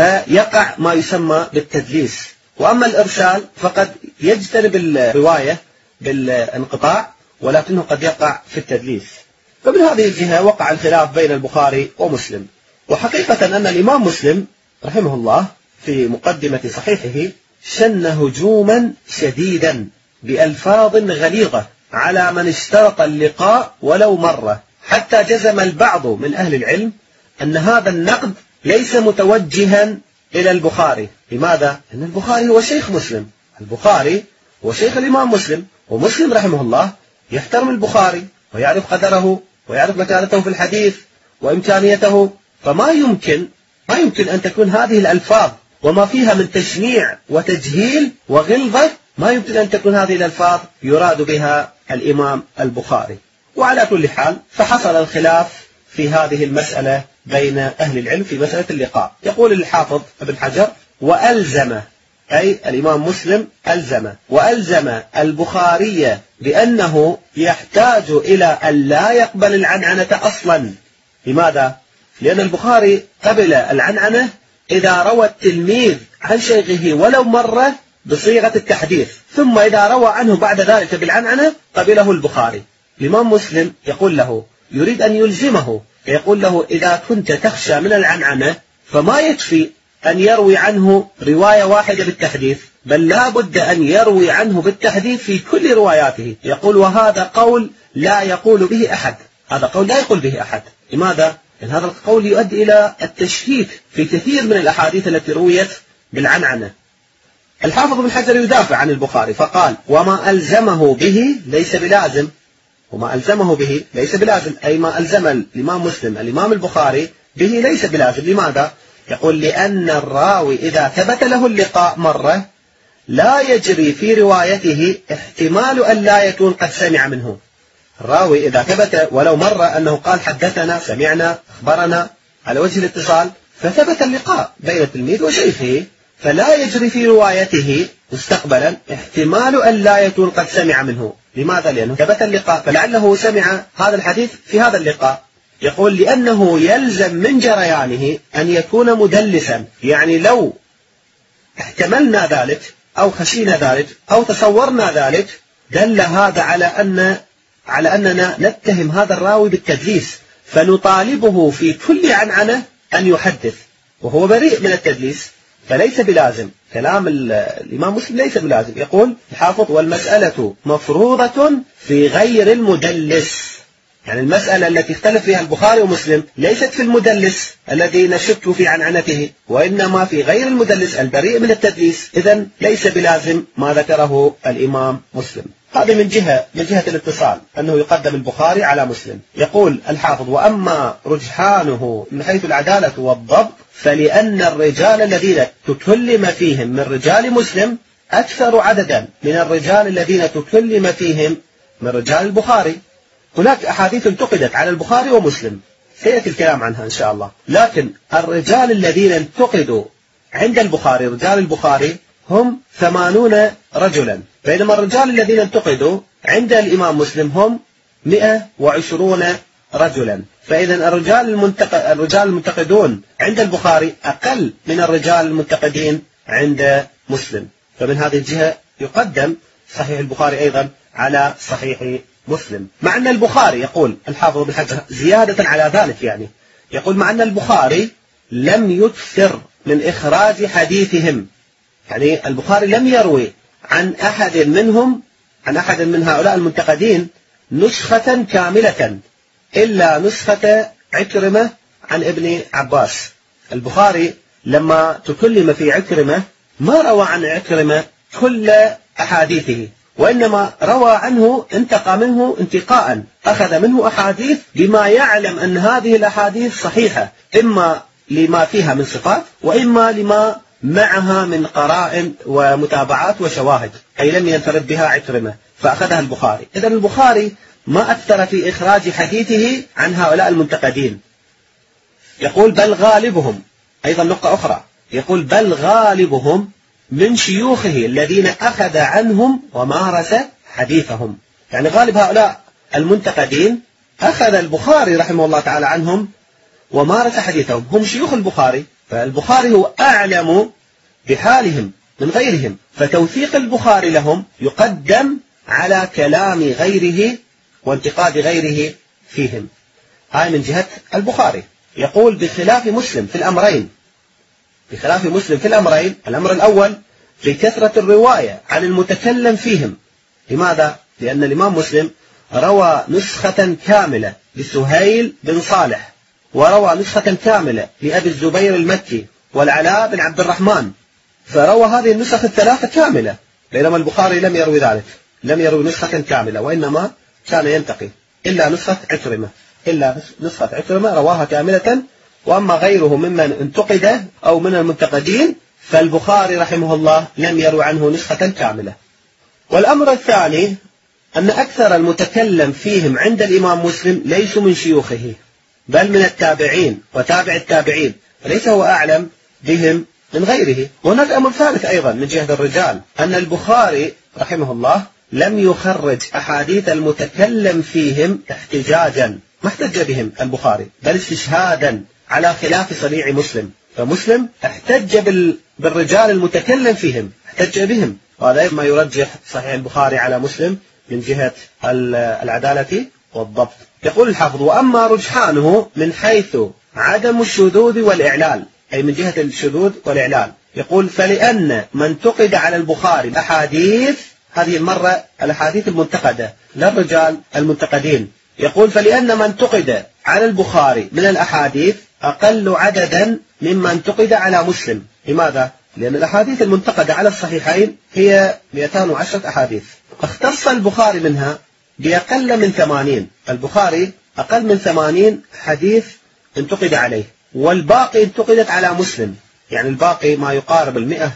فيقع ما يسمى بالتدليس. وأما الإرسال فقد يجتنب الرواية بالانقطاع، ولكنه قد يقع في التدليس. فمن هذه الجهة وقع الخلاف بين البخاري ومسلم. وحقيقة أن الإمام مسلم رحمه الله في مقدمة صحيحه شن هجوما شديدا بألفاظ غليظة على من اشترط اللقاء ولو مرة، حتى جزم البعض من أهل العلم أن هذا النقد ليس متوجها إلى البخاري. لماذا؟ أن البخاري هو شيخ مسلم، البخاري هو شيخ الإمام مسلم، ومسلم رحمه الله يحترم البخاري ويعرف قدره ويعرف مكانته في الحديث وإمكانيته، فما يمكن ما يمكن أن تكون هذه الألفاظ وما فيها من تشنيع وتجهيل وغلظة، ما يمكن أن تكون هذه الألفاظ يراد بها الإمام البخاري. وعلى كل حال فحصل الخلاف في هذه المسألة بين أهل العلم في مسألة اللقاء. يقول الحافظ ابن حجر: وألزم، أي الإمام مسلم ألزم وألزم البخاري بأنه يحتاج إلى أن لا يقبل العنعنة أصلا. لماذا؟ لأن البخاري قبل العنعنة إذا روى التلميذ عن شيخه ولو مرة بصيغة التحديث، ثم إذا روى عنه بعد ذلك بالعنعنة قبله البخاري. الإمام مسلم يقول له، يريد أن يلزمه، يقول له: إذا كنت تخشى من العنعنة فما يكفي أن يروي عنه رواية واحدة بالتحديث، بل لا بد أن يروي عنه بالتحديث في كل رواياته. يقول: وهذا قول لا يقول به أحد، هذا قول لا يقول به أحد. لماذا؟ لأن هذا القول يؤدي إلى التشكيك في كثير من الأحاديث التي رويت بالعنعنة. الحافظ بن حجر يدافع عن البخاري فقال: وما ألزمه به ليس بلازم، وما ألزمه به ليس بلازم، أي ما ألزم الإمام مسلم الإمام البخاري به ليس بلازم. لماذا؟ يقول: لأن الراوي إذا ثبت له اللقاء مرة لا يجري في روايته احتمال أن لا يكون قد سمع منه. الراوي إذا ثبت ولو مرة أنه قال حدثنا، سمعنا، أخبرنا على وجه الاتصال، فثبت اللقاء بين التلميذ وشيخه، فلا يجري في روايته مستقبلا احتمال أن لا يكون قد سمع منه. لماذا؟ لأنه ثبت اللقاء، فلعله سمع هذا الحديث في هذا اللقاء. يقول: لأنه يلزم من جريانه أن يكون مدلسا، يعني لو احتملنا ذلك أو خشينا ذلك أو تصورنا ذلك دل هذا على أن على أننا نتهم هذا الراوي بالتدليس، فنطالبه في كل عنعنة أن يحدث، وهو بريء من التدليس، فليس بلازم. كلام الإمام مسلم ليس بلازم. يقول الحافظ: والمسألة مفروضة في غير المدلس. يعني المسألة التي اختلف فيها البخاري ومسلم ليست في المدلس الذي نشك في عنعنته، وإنما في غير المدلس البريء من التدليس. إذن ليس بلازم ما ذكره الإمام مسلم. هذا من جهة من جهة الاتصال، أنه يقدم البخاري على مسلم. يقول الحافظ: وأما رجحانه من حيث العدالة والضبط فلأن الرجال الذين تكلم فيهم من رجال مسلم أكثر عددا من الرجال الذين تكلم فيهم من رجال البخاري. هناك أحاديث انتقدت على البخاري ومسلم سيأتي الكلام عنها إن شاء الله، لكن الرجال الذين انتقدوا عند البخاري، رجال البخاري، هم ثمانون رجلا، بينما الرجال الذين انتقدوا عند الإمام مسلم هم مئة وعشرون رجلا. فإذا الرجال المنتقد الرجال المنتقدون عند البخاري أقل من الرجال المنتقدين عند مسلم. فمن هذه الجهة يقدم صحيح البخاري أيضا على صحيح مسلم، مع أن البخاري، يقول الحافظ بن حجر زيادة على ذلك، يعني يقول مع أن البخاري لم يكثر من إخراج حديثهم، يعني البخاري لم يروي عن أحد منهم عن أحد من هؤلاء المنتقدين نسخة كاملة إلا نسخة عكرمة عن ابن عباس. البخاري لما تكلم في عكرمة ما روى عن عكرمة كل أحاديثه، وإنما روى عنه، انتقى منه انتقاء، أخذ منه أحاديث بما يعلم أن هذه الأحاديث صحيحة، إما لما فيها من صفات وإما لما معها من قرائن ومتابعات وشواهد، أي لم ينفرد بها عكرمة فأخذها البخاري. إذن البخاري ما أكثر في إخراج حديثه عن هؤلاء المنتقدين. يقول بل غالبهم، أيضا نقطة أخرى، يقول بل غالبهم من شيوخه الذين أخذ عنهم ومارس حديثهم. يعني غالب هؤلاء المنتقدين أخذ البخاري رحمه الله تعالى عنهم ومارس حديثهم، هم شيوخ البخاري، فالبخاري هو أعلم بحالهم من غيرهم، فتوثيق البخاري لهم يقدم على كلام غيره وانتقاد غيره فيهم. هاي من جهة البخاري. يقول بخلاف مسلم في الأمرين، بخلاف مسلم في الأمرين، الأمر الأول في كثرة الرواية عن المتكلم فيهم. لماذا؟ لأن الإمام مسلم روى نسخة كاملة لسهيل بن صالح، وروى نسخة كاملة لأبي الزبير المكي والعلاء بن عبد الرحمن، فروى هذه النسخ الثلاثة كاملة، بينما البخاري لم يروي ذلك، لم يروي نسخة كاملة، وإنما كان ينتقي إلا نسخة عكرمة، إلا نسخة عكرمة رواها كاملة، وأما غيره ممن انتقد أو من المنتقدين فالبخاري رحمه الله لم يروي عنه نسخة كاملة. والأمر الثاني أن أكثر المتكلم فيهم عند الإمام مسلم ليسوا من شيوخه بل من التابعين وتابع التابعين، فليس هو أعلم بهم من غيره. وهناك أمر ثالث أيضا من جهة الرجال، أن البخاري رحمه الله لم يخرج أحاديث المتكلم فيهم احتجاجا، ما احتج بهم البخاري بل استشهادا، على خلاف صنيع مسلم، فمسلم احتج بالرجال المتكلم فيهم، احتج بهم، وهذا ما يرجح صحيح البخاري على مسلم من جهة العدالة والضبط. يقول الحافظ وأما رجحانه من حيث عدم الشذوذ والإعلال، أي من جهة الشذوذ والإعلال، يقول فلأن من تقد على البخاري أحاديث، هذه المرة الأحاديث المنتقدة لا الرجال المنتقدين، يقول فلأن من تقد على البخاري من الأحاديث أقل عددا ممن تقد على مسلم. لماذا؟ لأن الأحاديث المنتقدة على الصحيحين هي مئتين وعشرة أحاديث، اختص البخاري منها بأقل من ثمانين، البخاري أقل من ثمانين حديث انتقد عليه، والباقي انتقدت على مسلم، يعني الباقي ما يقارب المئة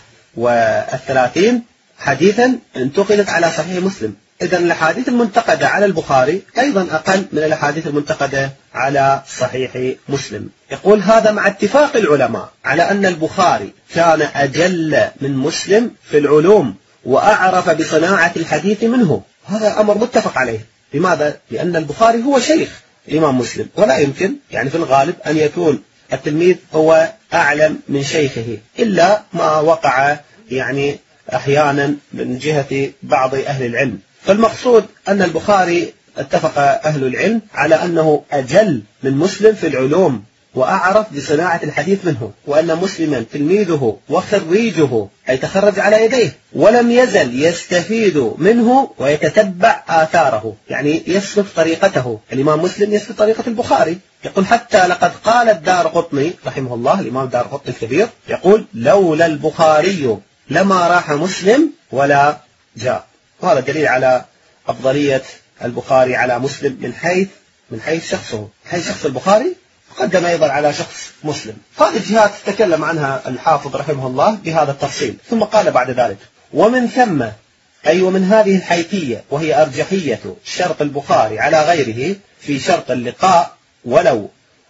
والثلاثين حديثا انتقدت على صحيح مسلم. إذن الأحاديث المنتقدة على البخاري أيضا أقل من الأحاديث المنتقدة على صحيح مسلم. يقول هذا مع اتفاق العلماء على أن البخاري كان أجل من مسلم في العلوم وأعرف بصناعة الحديث منه، هذا أمر متفق عليه. لماذا؟ لأن البخاري هو شيخ الإمام مسلم، ولا يمكن يعني في الغالب أن يكون التلميذ هو أعلم من شيخه، إلا ما وقع يعني أحيانا من جهة بعض أهل العلم، فالمقصود أن البخاري اتفق أهل العلم على أنه أجل من مسلم في العلوم وأعرف بصناعة الحديث منه، وأن مسلما تلميذه وخريجه أي تخرج على يديه ولم يزل يستفيد منه ويتتبع آثاره، يعني يسلك طريقته. الإمام مسلم يسلك طريقة البخاري. يقول حتى لقد قال الدارقطني رحمه الله، الإمام الدارقطني الكبير، يقول لولا البخاري لما راح مسلم ولا جاء. وهذا دليل على أفضلية البخاري على مسلم من حيث من حيث شخصه، من حيث شخص البخاري قدم أيضا على شخص مسلم. هذه الجهات تكلم عنها الحافظ رحمه الله بهذا التفصيل، ثم قال بعد ذلك ومن ثم أي ومن هذه الحيثية وهي أرجحية شرط البخاري على غيره في شرط اللقاء ولو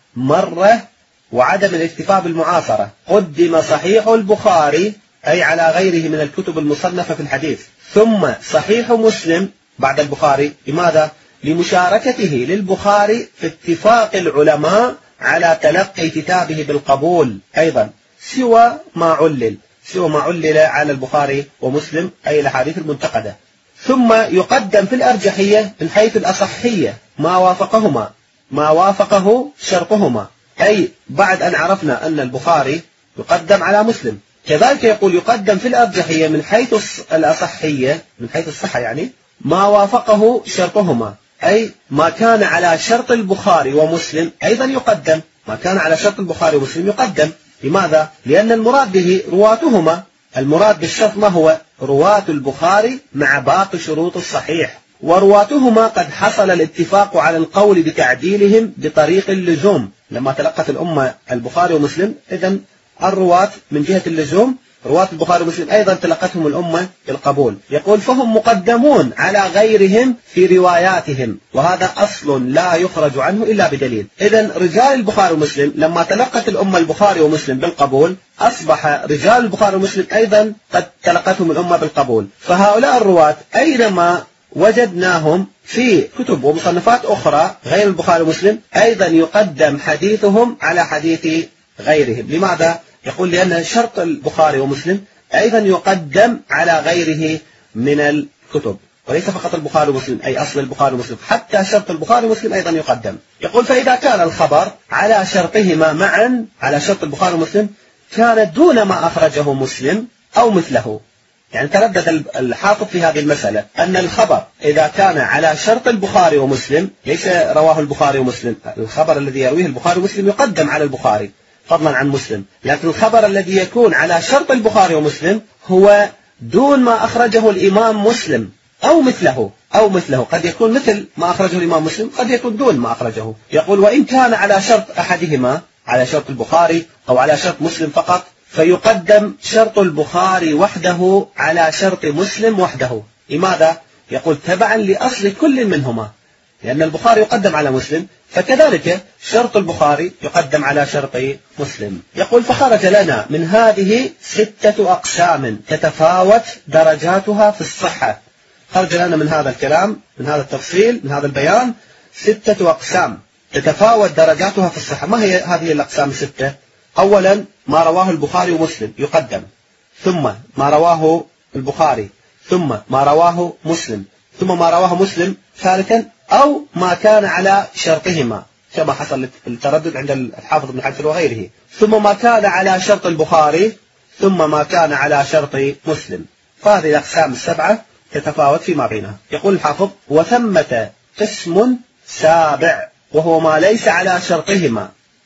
مرة وعدم الاكتفاء بالمعاصرة، قدم صحيح البخاري أي على غيره من الكتب المصنفة في الحديث، ثم صحيح مسلم بعد البخاري. لماذا؟ لمشاركته للبخاري في اتفاق العلماء على تلقي كتابه بالقبول أيضا، سوى ما علل سوى ما علل على البخاري ومسلم أي الأحاديث المنتقدة. ثم يقدم في الأرجحية من حيث الأصحية ما وافقهما ما وافقه شرطهما، أي بعد أن عرفنا أن البخاري يقدم على مسلم، كذلك يقول يقدم في الأرجحية من حيث الأصحية من حيث الصحة يعني ما وافقه شرطهما، أي ما كان على شرط البخاري ومسلم أيضا يقدم، ما كان على شرط البخاري ومسلم يقدم. لماذا؟ لأن المراد به رواتهما، المراد بالشرط ما هو؟ رواة البخاري مع باقي شروط الصحيح، ورواتهما قد حصل الاتفاق على القول بتعديلهم بطريق اللزوم. لما تلقت الأمة البخاري ومسلم، إذن الرواة من جهة اللزوم رواة البخاري ومسلم أيضا تلقتهم الأمة بالقبول. يقول فهم مقدمون على غيرهم في رواياتهم، وهذا أصل لا يخرج عنه إلا بدليل. إذن رجال البخاري ومسلم لما تلقت الأمة البخاري ومسلم بالقبول، أصبح رجال البخاري ومسلم أيضا قد تلقتهم الأمة بالقبول. فهؤلاء الرواة أينما وجدناهم في كتب ومصنفات أخرى غير البخاري ومسلم أيضا يقدم حديثهم على حديث غيرهم. لماذا؟ يقول لأن شرط البخاري ومسلم أيضا يقدم على غيره من الكتب، وليس فقط البخاري ومسلم أي أصل البخاري ومسلم، حتى شرط البخاري ومسلم أيضا يقدم. يقول فإذا كان الخبر على شرطهما معا على شرط البخاري ومسلم كان دون ما أخرجه مسلم أو مثله. يعني تردد الحافظ في هذه المسألة أن الخبر إذا كان على شرط البخاري ومسلم، ليس رواه البخاري ومسلم، الخبر الذي يرويه البخاري ومسلم يقدم على البخاري فضلا عن مسلم، لكن الخبر الذي يكون على شرط البخاري ومسلم هو دون ما أخرجه الإمام مسلم أو مثله أو مثله قد يكون مثل ما أخرجه الإمام مسلم، قد يكون دون ما أخرجه. يقول وإن كان على شرط أحدهما على شرط البخاري أو على شرط مسلم فقط، فيقدم شرط البخاري وحده على شرط مسلم وحده. لماذا؟ يقول تبعا لأصل كل منهما، لأن البخاري يقدم على مسلم، فكذلك شرط البخاري يقدم على شرط مسلم. يقول فخرج لنا من هذه ستة أقسام تتفاوت درجاتها في الصحة. خرج لنا من هذا الكلام، من هذا التفصيل، من هذا البيان، ستة أقسام تتفاوت درجاتها في الصحة. ما هي هذه الأقسام الستة؟ أولا ما رواه البخاري ومسلم يقدم، ثم ما رواه البخاري، ثم ما رواه مسلم، ثم ما رواه مسلم ثالثا أو ما كان على شرطهما كما حصل التردد عند الحافظ ابن حجر وغيره، ثم ما كان على شرط البخاري، ثم ما كان على شرط مسلم. فهذه الأقسام السبعة تتفاوت فيما بينها. يقول الحافظ وثمة قسم سابع وهو ما ليس على شرطهما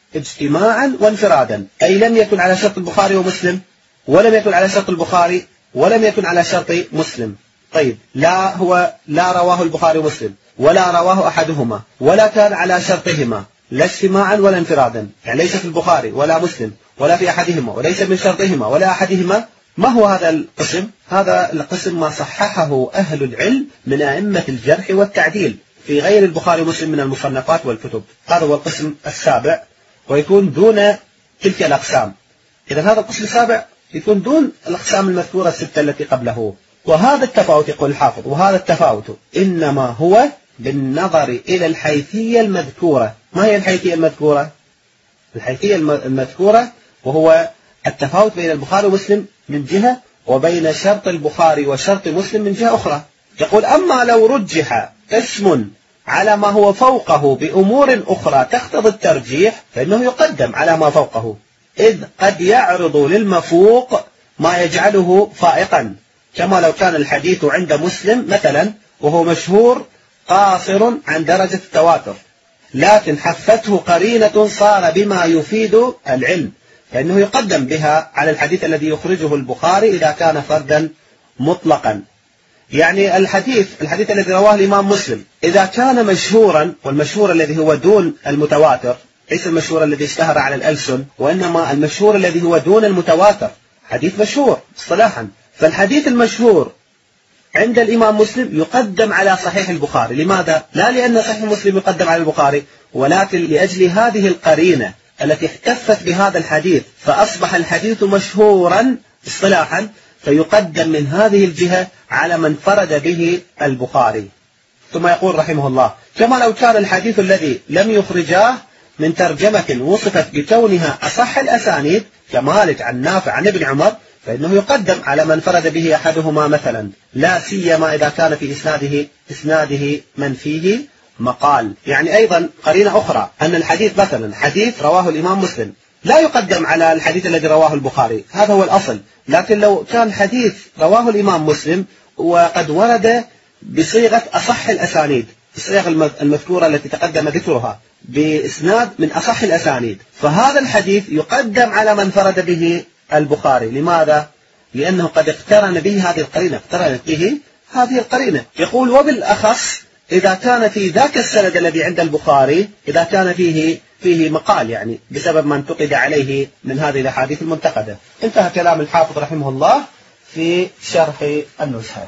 اجتماعا وانفرادا، أي لم يكن على شرط البخاري ومسلم ولم يكن على شرط البخاري ولم يكن على شرط مسلم. طيب لا هو لا رواه البخاري ومسلم ولا رواه أحدهما ولا كان على شرطهما لا اجتماعا ولا انفرادا، يعني ليس في البخاري ولا مسلم ولا في أحدهما وليس من شرطهما ولا أحدهما. ما هو هذا القسم؟ هذا القسم ما صححه أهل العلم من أئمة الجرح والتعديل في غير البخاري ومسلم من المصنفات والكتب. هذا هو القسم السابع، ويكون دون تلك الأقسام. إذا هذا القسم السابع يكون دون الأقسام المذكورة الستة التي قبله. وهذا التفاوت يقول الحافظ وهذا التفاوت إنما هو بالنظر إلى الحيثية المذكورة. ما هي الحيثية المذكورة؟ الحيثية المذكورة وهو التفاوت بين البخاري ومسلم من جهة، وبين شرط البخاري وشرط مسلم من جهة أخرى. يقول أما لو رجح اسم على ما هو فوقه بأمور أخرى تقتضي الترجيح فإنه يقدم على ما فوقه، إذ قد يعرض للمفوق ما يجعله فائقا، كما لو كان الحديث عند مسلم مثلا وهو مشهور قاصر عن درجة التواتر، لكن حفته قرينة صار بما يفيد العلم، فإنه يقدم بها على الحديث الذي يخرجه البخاري إذا كان فردا مطلقا. يعني الحديث الحديث الذي رواه الإمام مسلم إذا كان مشهورا، والمشهور الذي هو دون المتواتر، ليس المشهور الذي اشتهر على الألسن، وإنما المشهور الذي هو دون المتواتر، حديث مشهور اصطلاحا، فالحديث المشهور عند الإمام مسلم يقدم على صحيح البخاري. لماذا؟ لا لأن صحيح مسلم يقدم على البخاري، ولكن لأجل هذه القرينة التي احتفت بهذا الحديث فأصبح الحديث مشهورا اصطلاحا، فيقدم من هذه الجهة على من فرد به البخاري. ثم يقول رحمه الله: كما لو كان الحديث الذي لم يخرجاه من ترجمة وصفت بكونها أصح الأسانيد كمالك عن نافع عن ابن عمر، فإنه يقدم على من فرد به أحدهما مثلا، لا سيما إذا كان في إسناده إسناده من فيه مقال. يعني أيضا قرينة أخرى أن الحديث مثلا حديث رواه الإمام مسلم لا يقدم على الحديث الذي رواه البخاري، هذا هو الأصل، لكن لو كان حديث رواه الإمام مسلم وقد ورد بصيغة أصح الأسانيد، الصيغة المذكورة التي تقدم ذكرها بإسناد من أصح الأسانيد، فهذا الحديث يقدم على من فرد به البخاري. لماذا؟ لأنه قد اقترن به هذه القرينة، اقترنت به هذه القرينة. يقول: وبالأخص إذا كان في ذاك السند الذي عند البخاري إذا كان فيه فيه مقال، يعني بسبب ما انتقد عليه من هذه الأحاديث المنتقدة. انتهى كلام الحافظ رحمه الله في شرح النزهة.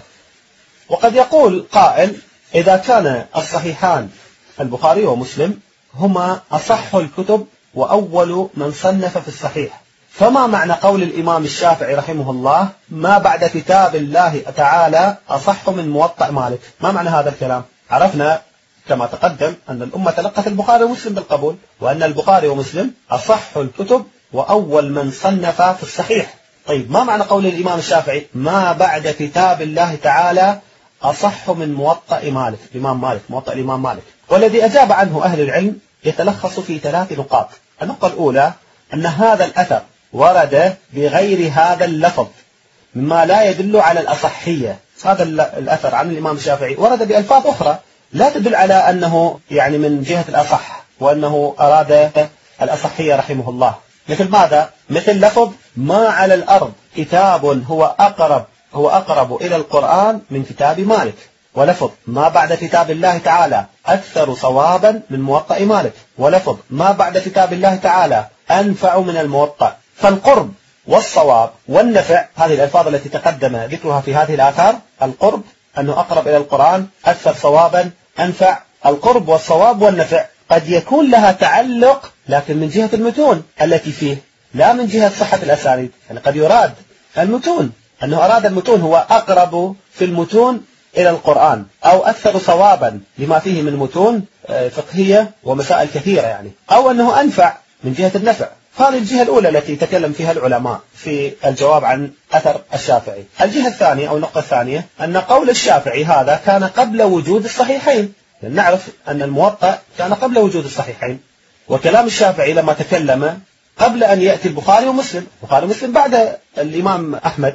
وقد يقول قائل: إذا كان الصحيحان البخاري ومسلم هما أصح الكتب وأول من صنف في الصحيح، فما معنى قول الإمام الشافعي رحمه الله: ما بعد كتاب الله تعالى أصح من موطأ مالك؟ ما معنى هذا الكلام؟ عرفنا كما تقدم أن الأمة تلقت البخاري ومسلم بالقبول، وأن البخاري ومسلم أصح الكتب وأول من صنف في الصحيح. طيب، ما معنى قول الإمام الشافعي: ما بعد كتاب الله تعالى أصح من موطأ مالك، الإمام مالك، موطأ الإمام مالك؟ والذي أجاب عنه أهل العلم يتلخص في ثلاث نقاط. النقطة الأولى أن هذا الأثر ورد بغير هذا اللفظ مما لا يدل على الأصحية. هذا الأثر عن الإمام الشافعي ورد بألفاظ أخرى لا تدل على أنه يعني من جهة الأصح وأنه أراد الأصحية رحمه الله. مثل ماذا؟ مثل لفظ: ما على الأرض كتاب هو أقرب هو أقرب إلى القرآن من كتاب مالك، ولفظ: ما بعد كتاب الله تعالى أكثر صوابا من موطأ مالك، ولفظ: ما بعد كتاب الله تعالى أنفع من الموطأ. فالقرب والصواب والنفع، هذه الألفاظ التي تقدم ذكرها في هذه الآثار، القرب أنه أقرب إلى القرآن، أكثر صوابا، أنفع. القرب والصواب والنفع قد يكون لها تعلق لكن من جهة المتون التي فيه، لا من جهة صحة الأسانيد. يعني قد يراد المتون، أنه أراد المتون، هو أقرب في المتون إلى القرآن، أو أكثر صوابا لما فيه من متون فقهية ومسائل كثيرة يعني، أو أنه أنفع من جهة النفع. هذه الجهة الأولى التي تكلم فيها العلماء في الجواب عن أثر الشافعي. الجهة الثانية أو النقطة الثانية أن قول الشافعي هذا كان قبل وجود الصحيحين، لأن نعرف أن الموطأ كان قبل وجود الصحيحين، وكلام الشافعي لما تكلم قبل أن يأتي البخاري ومسلم، البخاري ومسلم بعد الإمام أحمد.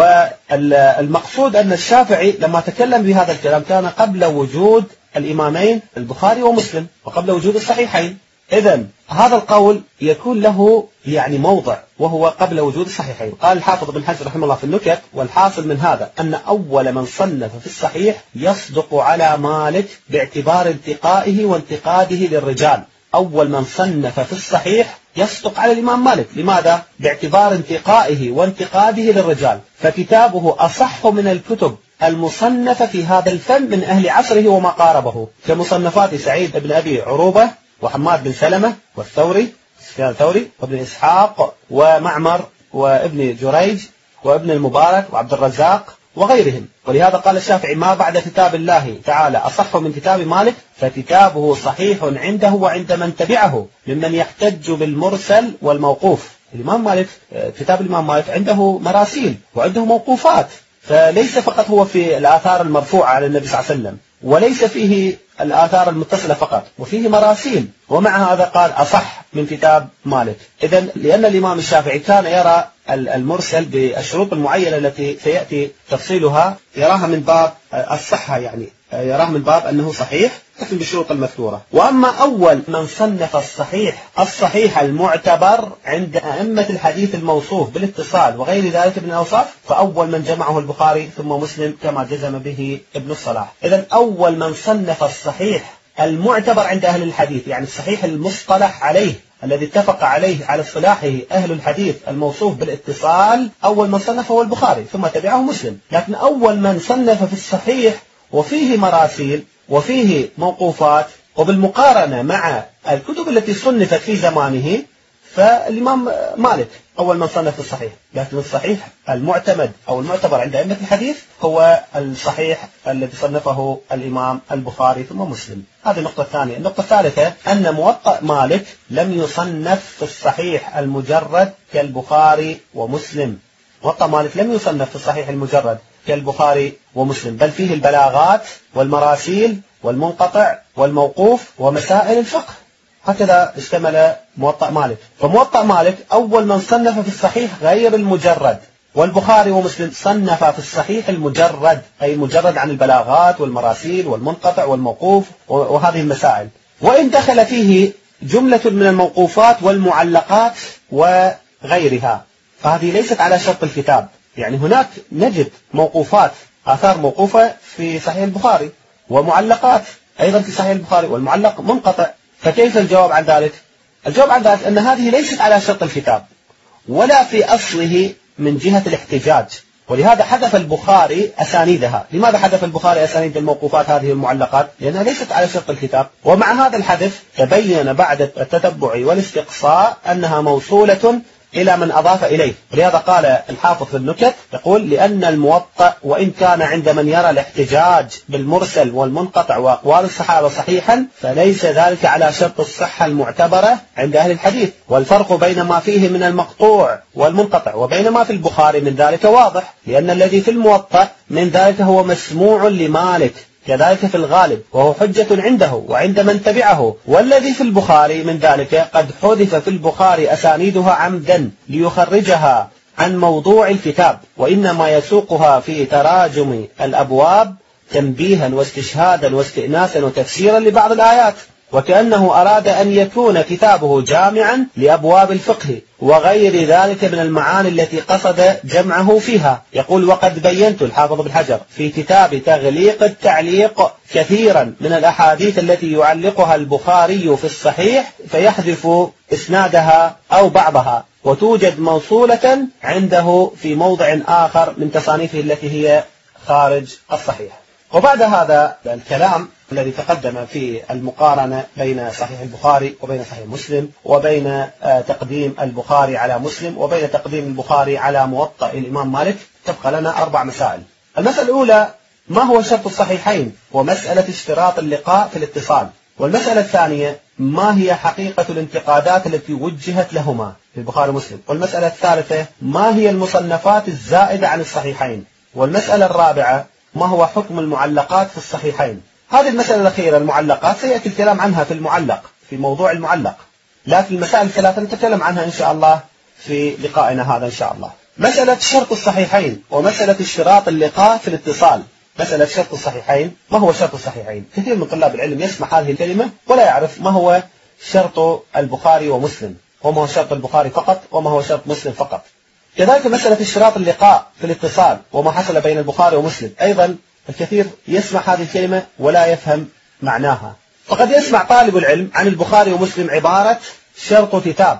والمقصود أن الشافعي لما تكلم بهذا الكلام كان قبل وجود الإمامين البخاري ومسلم وقبل وجود الصحيحين. إذن هذا القول يكون له يعني موضع وهو قبل وجود الصحيحين. قال الحافظ بن حجر رحمه الله في النكت: والحاصل من هذا أن أول من صنف في الصحيح يصدق على مالك باعتبار انتقائه وانتقاده للرجال. أول من صنف في الصحيح يصدق على الإمام مالك. لماذا؟ باعتبار انتقائه وانتقاده للرجال، فكتابه أصح من الكتب المصنفة في هذا الفن من أهل عصره وما قاربه، كمصنفات سعيد بن أبي عروبة وحماد بن سلمة والثوري سفيان الثوري وابن إسحاق ومعمر وابن جريج وابن المبارك وعبد الرزاق وغيرهم. ولهذا قال الشافعي: ما بعد كتاب الله تعالى أصح من كتاب مالك، فكتابه صحيح عنده وعند من تبعه ممن يحتج بالمرسل والموقوف. الإمام مالك، كتاب الإمام مالك عنده مراسيل وعنده موقوفات، فليس فقط هو في الآثار المرفوعة على النبي صلى الله عليه وسلم، وليس فيه الآثار المتصلة فقط، وفيه مراسيل، ومع هذا قال أصح من كتاب مالك. إذن لأن الإمام الشافعي كان يرى المرسل بالشروط المعينة التي سيأتي تفصيلها، يراها من باب الصحة، يعني يراها من باب أنه صحيح لكن بالشروط المذكورة. وأما أول من صنف الصحيح الصحيح المعتبر عند أئمة الحديث الموصوف بالاتصال وغير ذلك من الأوصاف، فأول من جمعه البخاري ثم مسلم كما جزم به ابن الصلاح. إذن أول من صنف الصحيح المعتبر عند أهل الحديث، يعني الصحيح المصطلح عليه الذي اتفق عليه على اصطلاحه أهل الحديث الموصوف بالاتصال، أول من صنف هو البخاري ثم تبعه مسلم. لكن أول من صنف في الصحيح وفيه مراسيل وفيه موقوفات وبالمقارنة مع الكتب التي صنفت في زمانه، فالإمام مالك أول من صنف الصحيح. لكن الصحيح المعتمد أو المعتبر عند أئمة الحديث هو الصحيح الذي صنفه الإمام البخاري ثم مسلم. هذه النقطة الثانية. النقطة الثالثة أن موطأ مالك لم يصنف في الصحيح المجرد كالبخاري ومسلم. موطأ مالك لم يصنف في الصحيح المجرد كالبخاري ومسلم، بل فيه البلاغات والمراسيل والمنقطع والموقوف ومسائل الفقه. هكذا اشتمل موطأ مالك. فموطأ مالك أول من صنف في الصحيح غير المجرد، والبخاري ومسلم صنف في الصحيح المجرد، أي مجرد عن البلاغات والمراسيل والمنقطع والموقوف وهذه المسائل. وإن دخل فيه جملة من الموقوفات والمعلقات وغيرها، فهذه ليست على شرط الكتاب. يعني هناك نجد موقوفات، آثار موقوفة في صحيح البخاري، ومعلقات أيضا في صحيح البخاري، والمعلق منقطع. فكيف الجواب عن ذلك؟ الجواب عن ذلك أن هذه ليست على شرط الكتاب ولا في أصله من جهة الاحتجاج، ولهذا حذف البخاري أسانيدها. لماذا حذف البخاري أسانيد الموقوفات هذه المعلقات؟ لأنها ليست على شرط الكتاب. ومع هذا الحذف تبين بعد التتبع والاستقصاء أنها موصولة إلى من أضاف إليه. ولهذا قال الحافظ في النكت يقول: لأن الموطأ وإن كان عند من يرى الاحتجاج بالمرسل والمنقطع وأقوال الصحابة صحيحا، فليس ذلك على شرط الصحة المعتبرة عند أهل الحديث. والفرق بين ما فيه من المقطوع والمنقطع وبين ما في البخاري من ذلك واضح، لأن الذي في الموطأ من ذلك هو مسموع لمالك كذلك في الغالب، وهو حجة عنده وعند من تبعه. والذي في البخاري من ذلك قد حذف في البخاري أسانيدها عمدا ليخرجها عن موضوع الكتاب، وإنما يسوقها في تراجم الأبواب تنبيها واستشهادا واستئناسا وتفسيرا لبعض الآيات، وكأنه أراد أن يكون كتابه جامعا لأبواب الفقه وغير ذلك من المعاني التي قصد جمعه فيها. يقول: وقد بينت الحافظ بن حجر في كتاب تغليق التعليق كثيرا من الأحاديث التي يعلقها البخاري في الصحيح فيحذف إسنادها أو بعضها، وتوجد موصولة عنده في موضع آخر من تصانيفه التي هي خارج الصحيح. وبعد هذا الكلام الذي تقدم في المقارنة بين صحيح البخاري وبين صحيح مسلم، وبين تقديم البخاري على مسلم، وبين تقديم البخاري على موطأ الإمام مالك، تبقى لنا أربع مسائل. المسألة الأولى: ما هو شرط الصحيحين ومسألة اشتراط اللقاء في الاتصال. والمسألة الثانية: ما هي حقيقة الانتقادات التي وجهت لهما في البخاري ومسلم. والمسألة الثالثة: ما هي المصنفات الزائدة عن الصحيحين. والمسألة الرابعة: ما هو حكم المعلقات في الصحيحين. هذه المسألة الأخيرة المعلقات سيأتي الكلام عنها في المعلق، في موضوع المعلق، لكن المسائل الثلاثة نتكلم عنها إن شاء الله في لقائنا هذا إن شاء الله. مسألة شرط الصحيحين ومسألة اشتراط اللقاء في الاتصال. مسألة شرط الصحيحين: ما هو شرط الصحيحين؟ كثير من طلاب العلم يسمع هذه الكلمة ولا يعرف ما هو شرط البخاري ومسلم، وما هو شرط البخاري فقط وما هو شرط مسلم فقط. كذلك مسألة اشتراط اللقاء في الاتصال وما حصل بين البخاري ومسلم، أيضا الكثير يسمع هذه الكلمة ولا يفهم معناها. فقد يسمع طالب العلم عن البخاري ومسلم عبارة شرط كتاب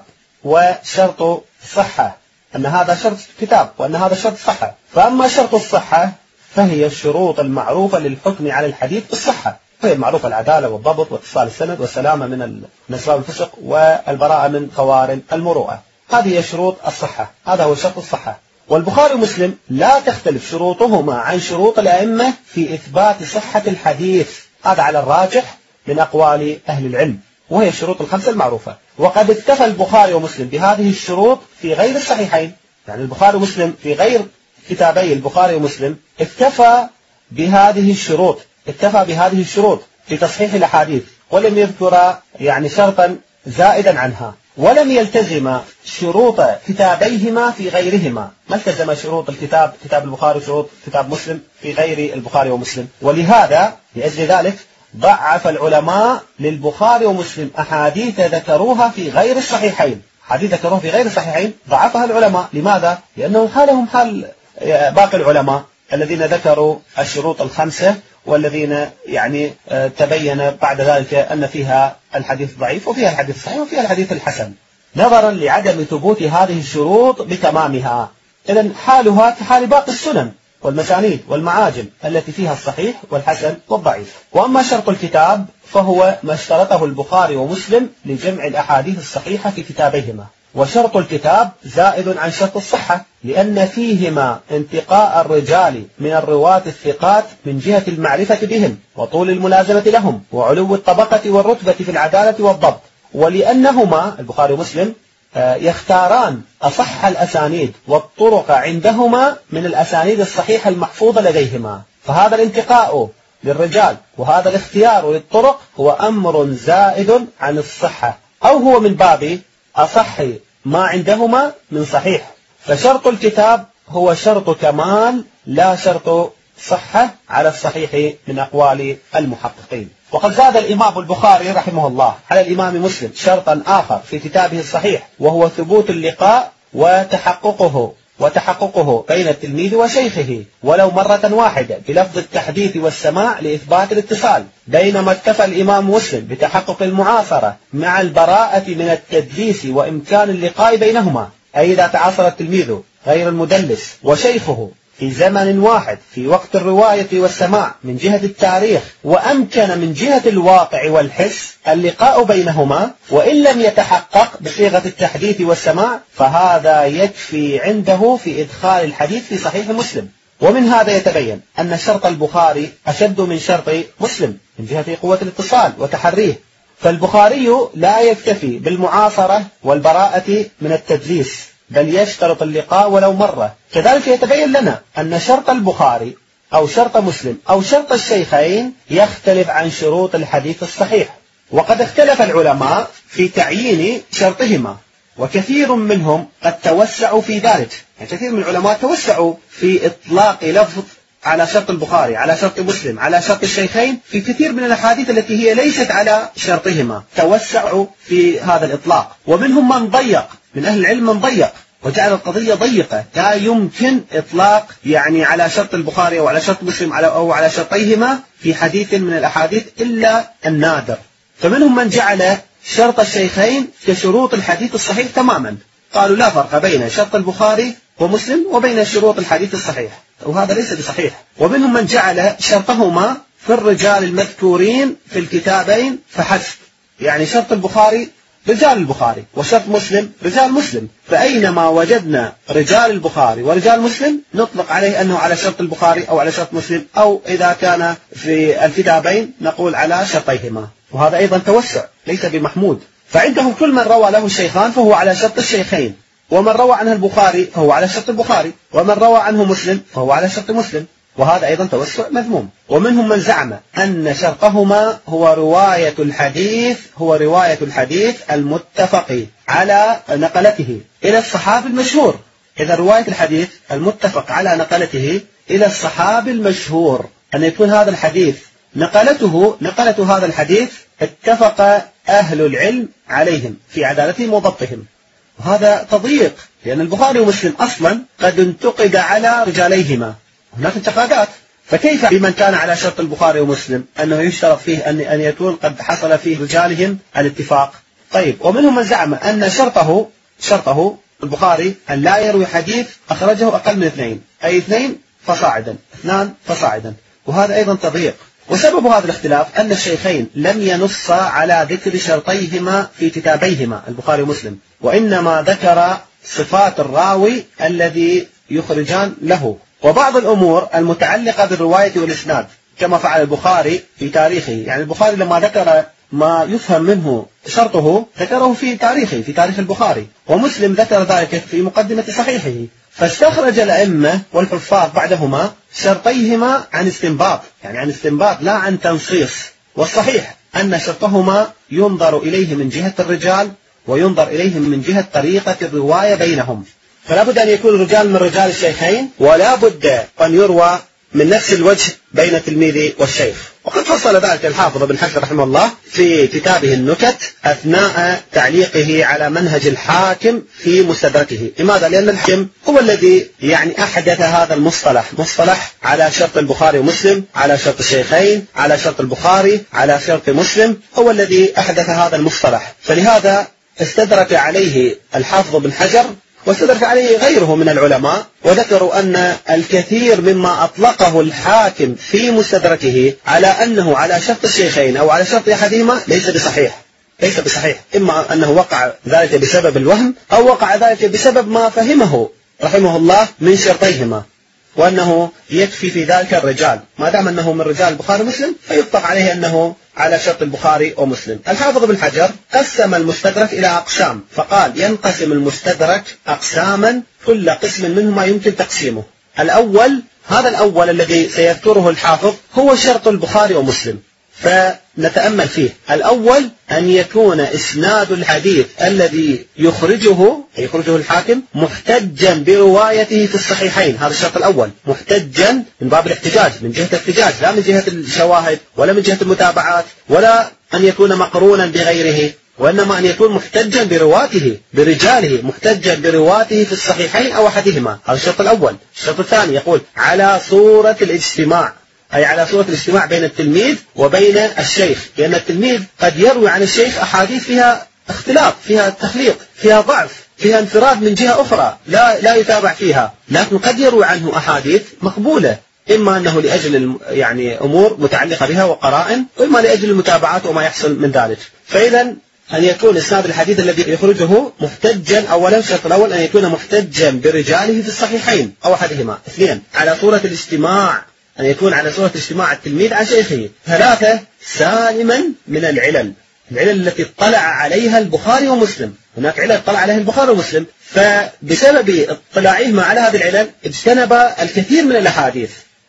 وشرط صحة، أن هذا شرط كتاب وأن هذا شرط صحة. فأما شرط الصحة فهي الشروط المعروفة للحكم على الحديث بالصحة، فهي معروفة: العدالة والضبط واتصال السند والسلامة من أسباب الفسق والبراءة من خوارم المروءة. هذه هي شروط الصحة، هذا هو شرط الصحة. والبخاري ومسلم لا تختلف شروطهما عن شروط الأئمة في إثبات صحة الحديث، هذا على الراجح من أقوال أهل العلم، وهي الشروط الخمسة المعروفة. وقد اكتفى البخاري ومسلم بهذه الشروط في غير الصحيحين، يعني البخاري ومسلم في غير كتابي البخاري ومسلم اكتفى بهذه الشروط اكتفى بهذه الشروط في تصحيح الأحاديث، ولم يذكر يعني شرطا زائدا عنها، ولم يلتزم شروط كتابيهما في غيرهما، ما التزم شروط الكتاب كتاب البخاري وشروط كتاب مسلم في غير البخاري ومسلم. ولهذا لأجل ذلك ضعف العلماء للبخاري ومسلم أحاديث ذكروها في غير الصحيحين، حديث ذكروها في غير الصحيحين ضعفها العلماء. لماذا؟ لأنهم حالهم حال باقي العلماء الذين ذكروا الشروط الخمسة، والذين يعني تبين بعد ذلك أن فيها الحديث ضعيف وفيها الحديث صحيح وفيها الحديث الحسن، نظرا لعدم ثبوت هذه الشروط بتمامها. إذن حالها كحال باقي السنن والمسانيد والمعاجم التي فيها الصحيح والحسن والضعيف. وأما شرط الكتاب فهو ما اشترطه البخاري ومسلم لجمع الأحاديث الصحيحة في كتابيهما، وشرط الكتاب زائد عن شرط الصحة، لأن فيهما انتقاء الرجال من الرواة الثقات من جهة المعرفة بهم وطول الملازمة لهم وعلو الطبقة والرتبة في العدالة والضبط، ولأنهما البخاري ومسلم يختاران أصح الأسانيد والطرق عندهما من الأسانيد الصحيحة المحفوظة لديهما، فهذا الانتقاء للرجال وهذا الاختيار للطرق هو أمر زائد عن الصحة، أو هو من باب أصح ما عندهما من صحيح. فشرط الكتاب هو شرط كمال لا شرط صحة على الصحيح من أقوال المحققين. وقد زاد الإمام البخاري رحمه الله على الإمام مسلم شرطا آخر في كتابه الصحيح، وهو ثبوت اللقاء وتحققه وتحققه بين التلميذ وشيخه ولو مرة واحدة بلفظ التحديث والسماع لإثبات الاتصال، بينما اكتفى الإمام مسلم بتحقق المعاصرة مع البراءة من التدليس وإمكان اللقاء بينهما، أي إذا تعاصر التلميذ غير المدلس وشيخه في زمن واحد في وقت الرواية والسماع من جهة التاريخ، وأمكن من جهة الواقع والحس اللقاء بينهما وإن لم يتحقق بصيغة التحديث والسماع، فهذا يكفي عنده في إدخال الحديث في صحيح مسلم. ومن هذا يتبين أن شرط البخاري أشد من شرط مسلم من جهة قوة الاتصال وتحريه، فالبخاري لا يكتفي بالمعاصرة والبراءة من التدليس بل يشترط اللقاء ولو مرة. كذلك يتبين لنا أن شرط البخاري أو شرط مسلم أو شرط الشيخين يختلف عن شروط الحديث الصحيح، وقد اختلف العلماء في تعيين شرطهما، وكثير منهم قد توسعوا في ذلك، يعني كثير من العلماء توسعوا في إطلاق لفظ على شرط البخاري على شرط مسلم على شرط الشيخين في كثير من الأحاديث التي هي ليست على شرطهما، توسعوا في هذا الإطلاق. ومنهم من ضيق، من أهل العلم من ضيق وجعل القضية ضيقة، لا يمكن إطلاق يعني على شرط البخاري أو على شرط مسلم أو على شرطيهما في حديث من الأحاديث إلا النادر. فمنهم من جعل شرط الشيخين كشروط الحديث الصحيح تماما، قالوا لا فرق بين شرط البخاري ومسلم وبين شروط الحديث الصحيح، وهذا ليس بصحيح. ومنهم من جعل شرطهما في الرجال المذكورين في الكتابين فحسب، يعني شرط البخاري رجال البخاري وشرط مسلم رجال مسلم، فأينما وجدنا رجال البخاري ورجال مسلم نطلق عليه أنه على شرط البخاري أو على شرط مسلم، أو إذا كان في الكتابين نقول على شرطيهما، وهذا أيضا توسع ليس بمحمود. فعندهم كل من روى له الشيخان فهو على شرط الشيخين، ومن روى عنه البخاري فهو على شرط البخاري، ومن روى عنه مسلم فهو على شرط مسلم، وهذا أيضا توسع مذموم. ومنهم من زعم أن شرطهما هو رواية الحديث هو رواية الحديث المتفق على نقلته إلى الصحابي المشهور، إذا رواية الحديث المتفق على نقلته إلى الصحابي المشهور أن يكون هذا الحديث نقلته نقلة هذا الحديث اتفق أهل العلم عليهم في عدالتهم وضبطهم، وهذا تضييق، لأن البخاري ومسلم أصلا قد انتقد على رجاليهما، هناك انتقادات، فكيف بمن كان على شرط البخاري ومسلم أنه يشترط فيه أن أن يكون قد حصل فيه رجالهم الاتفاق. طيب، ومنهم من زعم أن شرطه شرطه البخاري أن لا يروي حديث أخرجه أقل من اثنين، أي اثنين فصاعدا اثنان فصاعدا، وهذا أيضا تضييق. وسبب هذا الاختلاف أن الشيخين لم ينصا على ذكر شرطيهما في كتابيهما البخاري ومسلم، وإنما ذكر صفات الراوي الذي يخرجان له، وبعض الأمور المتعلقة بالرواية والإسناد كما فعل البخاري في تاريخه، يعني البخاري لما ذكر ما يفهم منه شرطه ذكره في تاريخه في تاريخ البخاري، ومسلم ذكر ذلك في مقدمة صحيحه، فاستخرج الأئمة والحفاظ بعدهما شرطيهما عن استنباط، يعني عن استنباط لا عن تنصيص. والصحيح أن شرطهما ينظر إليه من جهة الرجال وينظر إليهم من جهة طريقة الرواية بينهم، فلا بد أن يكون رجال من رجال الشيخين، ولا بد أن يروى من نفس الوجه بين التلميذ والشيخ. وقد فصل ذلك الحافظ ابن حجر رحمه الله في كتابه النكت أثناء تعليقه على منهج الحاكم في مستدركه. لماذا؟ لأن الحاكم هو الذي يعني أحدث هذا المصطلح، مصطلح على شرط البخاري ومسلم، على شرط الشيخين، على شرط البخاري، على شرط مسلم، هو الذي أحدث هذا المصطلح. فلهذا استدرك عليه الحافظ ابن حجر واستدرك عليه غيره من العلماء، وذكروا أن الكثير مما أطلقه الحاكم في مستدركه على أنه على شرط الشيخين أو على شرط أحدهما ليس بصحيح، ليس بصحيح. إما أنه وقع ذلك بسبب الوهم، أو وقع ذلك بسبب ما فهمه رحمه الله من شرطيهما، وأنه يكفي في ذلك الرجال، ما دام أنه من رجال البخاري ومسلم فيطلق عليه أنه على شرط البخاري ومسلم. الحافظ ابن حجر قسم المستدرك إلى أقسام، فقال ينقسم المستدرك أقساما كل قسم منهما يمكن تقسيمه. الأول، هذا الأول الذي سيذكره الحافظ هو شرط البخاري ومسلم، فنتأمل فيه. الأول أن يكون إسناد الحديث الذي يخرجه يخرجه الحاكم محتجا بروايته في الصحيحين، هذا الشرط الأول، محتجا من باب الاحتجاج، من جهة الاحتجاج، لا من جهة الشواهد ولا من جهة المتابعات، ولا أن يكون مقرونا بغيره، وإنما أن يكون محتجا برواته برجاله، محتجا برواته في الصحيحين أو أحدهما، هذا الشرط الأول. الشرط الثاني يقول على صورة الاجتماع، أي على صورة الاجتماع بين التلميذ وبين الشيخ، لأن التلميذ قد يروي عن الشيخ أحاديث فيها اختلاط، فيها تخليط، فيها ضعف، فيها انفراد من جهة أخرى لا لا يتابع فيها، لكن قد يروي عنه أحاديث مقبولة، إما أنه لأجل يعني أمور متعلقة بها وقرائن، وإما لأجل المتابعات وما يحصل من ذلك. فإذا أن يكون إسناد الحديث الذي يخرجه محتجا، أولا الشرط الأول أن يكون محتجا برجاله في الصحيحين أو أحدهما. اثنين، على صورة الاجتماع، أن يكون على صورة اجتماع التلميذ عن شيخه. ثلاثة، سالما من العلل، العلل التي اطلع عليها البخاري ومسلم، هناك علل اطلع عليها البخاري ومسلم، فبسبب اطلاعهما على هذه العلل اجتنب الكثير من الأحاديث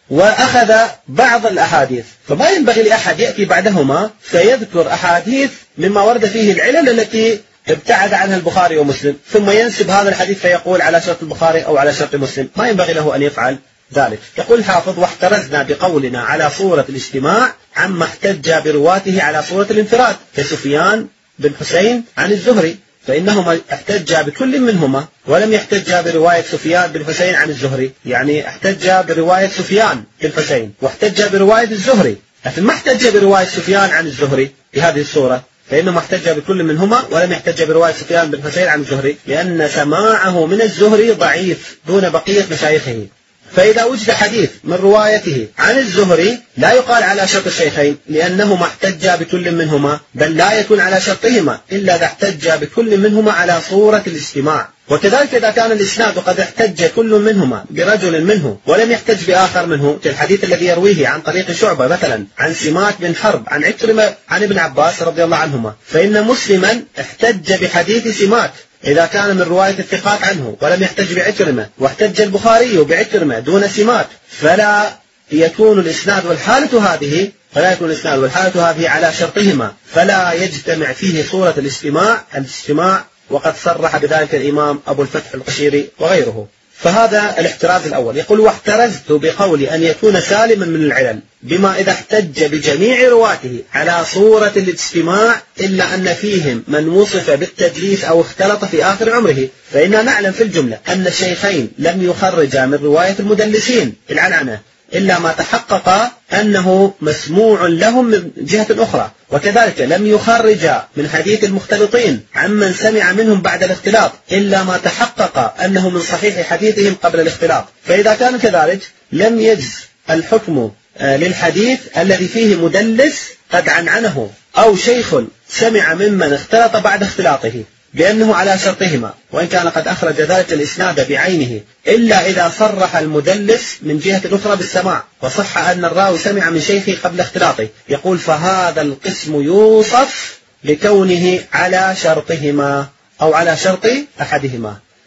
وأخذ بعض الأحاديث، فما ينبغي لأحد يأتي بعدهما فيذكر أحاديث مما ورد فيه العلل التي ابتعد عنها البخاري ومسلم ثم ينسب هذا الحديث فيقول على شرط البخاري أو على شرط مسلم، ما ينبغي له أن يفعل ذلك. يقول الحافظ واحترزنا بقولنا على صورة الاجتماع عما احتج برواته على صورة الانفراد كسفيان بن حسين عن الزهري، فإنهما احتج بكل منهما ولم يحتج برواية سفيان بن حسين عن الزهري، يعني احتج برواية سفيان بن حسين واحتج برواية الزهري، لكن ما احتج برواية سفيان عن الزهري بهذه الصورة، فإنما احتج بكل منهما ولم يحتج برواية سفيان بن حسين عن الزهري، لأن سماعه من الزهري ضعيف دون بقية مشايخه. فإذا وجد حديث من روايته عن الزهري لا يقال على شرط الشيخين، لأنهما احتجا بكل منهما، بل لا يكون على شرطهما إلا إذا احتجا بكل منهما على صورة الاجتماع. وكذلك إذا كان الإسناد قد احتج كل منهما برجل منه ولم يحتج بآخر منه، كالحديث الذي يرويه عن طريق شعبة مثلا عن سماك بن حرب عن عكرمة عن ابن عباس رضي الله عنهما، فإن مسلما احتج بحديث سماك إذا كان من رواية الثقات عنه ولم يحتج بعكرمة، واحتج البخاري بعكرمة دون سماك، فلا يكون الإسناد والحالة هذه فلا يكون الإسناد والحالة هذه على شرطهما، فلا يجتمع فيه صورة الاجتماع الاجتماع وقد صرح بذلك الإمام أبو الفتح القشيري وغيره. فهذا الاحتراز الأول. يقول واحترزت بقول أن يكون سالما من العلل بما إذا احتج بجميع رواته على صورة الاجتماع إلا أن فيهم من وصف بالتدليس أو اختلط في آخر عمره، فإننا نعلم في الجملة أن الشيخين لم يخرجا من رواية المدلسين العنعنة إلا ما تحقق أنه مسموع لهم من جهة أخرى، وكذلك لم يخرج من حديث المختلطين عمن سمع منهم بعد الاختلاط إلا ما تحقق أنه من صحيح حديثهم قبل الاختلاط. فإذا كان كذلك لم يجز الحكم للحديث الذي فيه مدلس قد عنعنه أو شيخ سمع ممن اختلط بعد اختلاطه بأنه على شرطهما، وإن كان قد أخرج ذلك الإسناد بعينه، إلا إذا صرح المدلس من جهة أخرى بالسماع وصح أن الراوي سمع من شيخه قبل اختلاطه. يقول فهذا القسم يوصف لكونه على شرطهما أو على شرط أحدهما.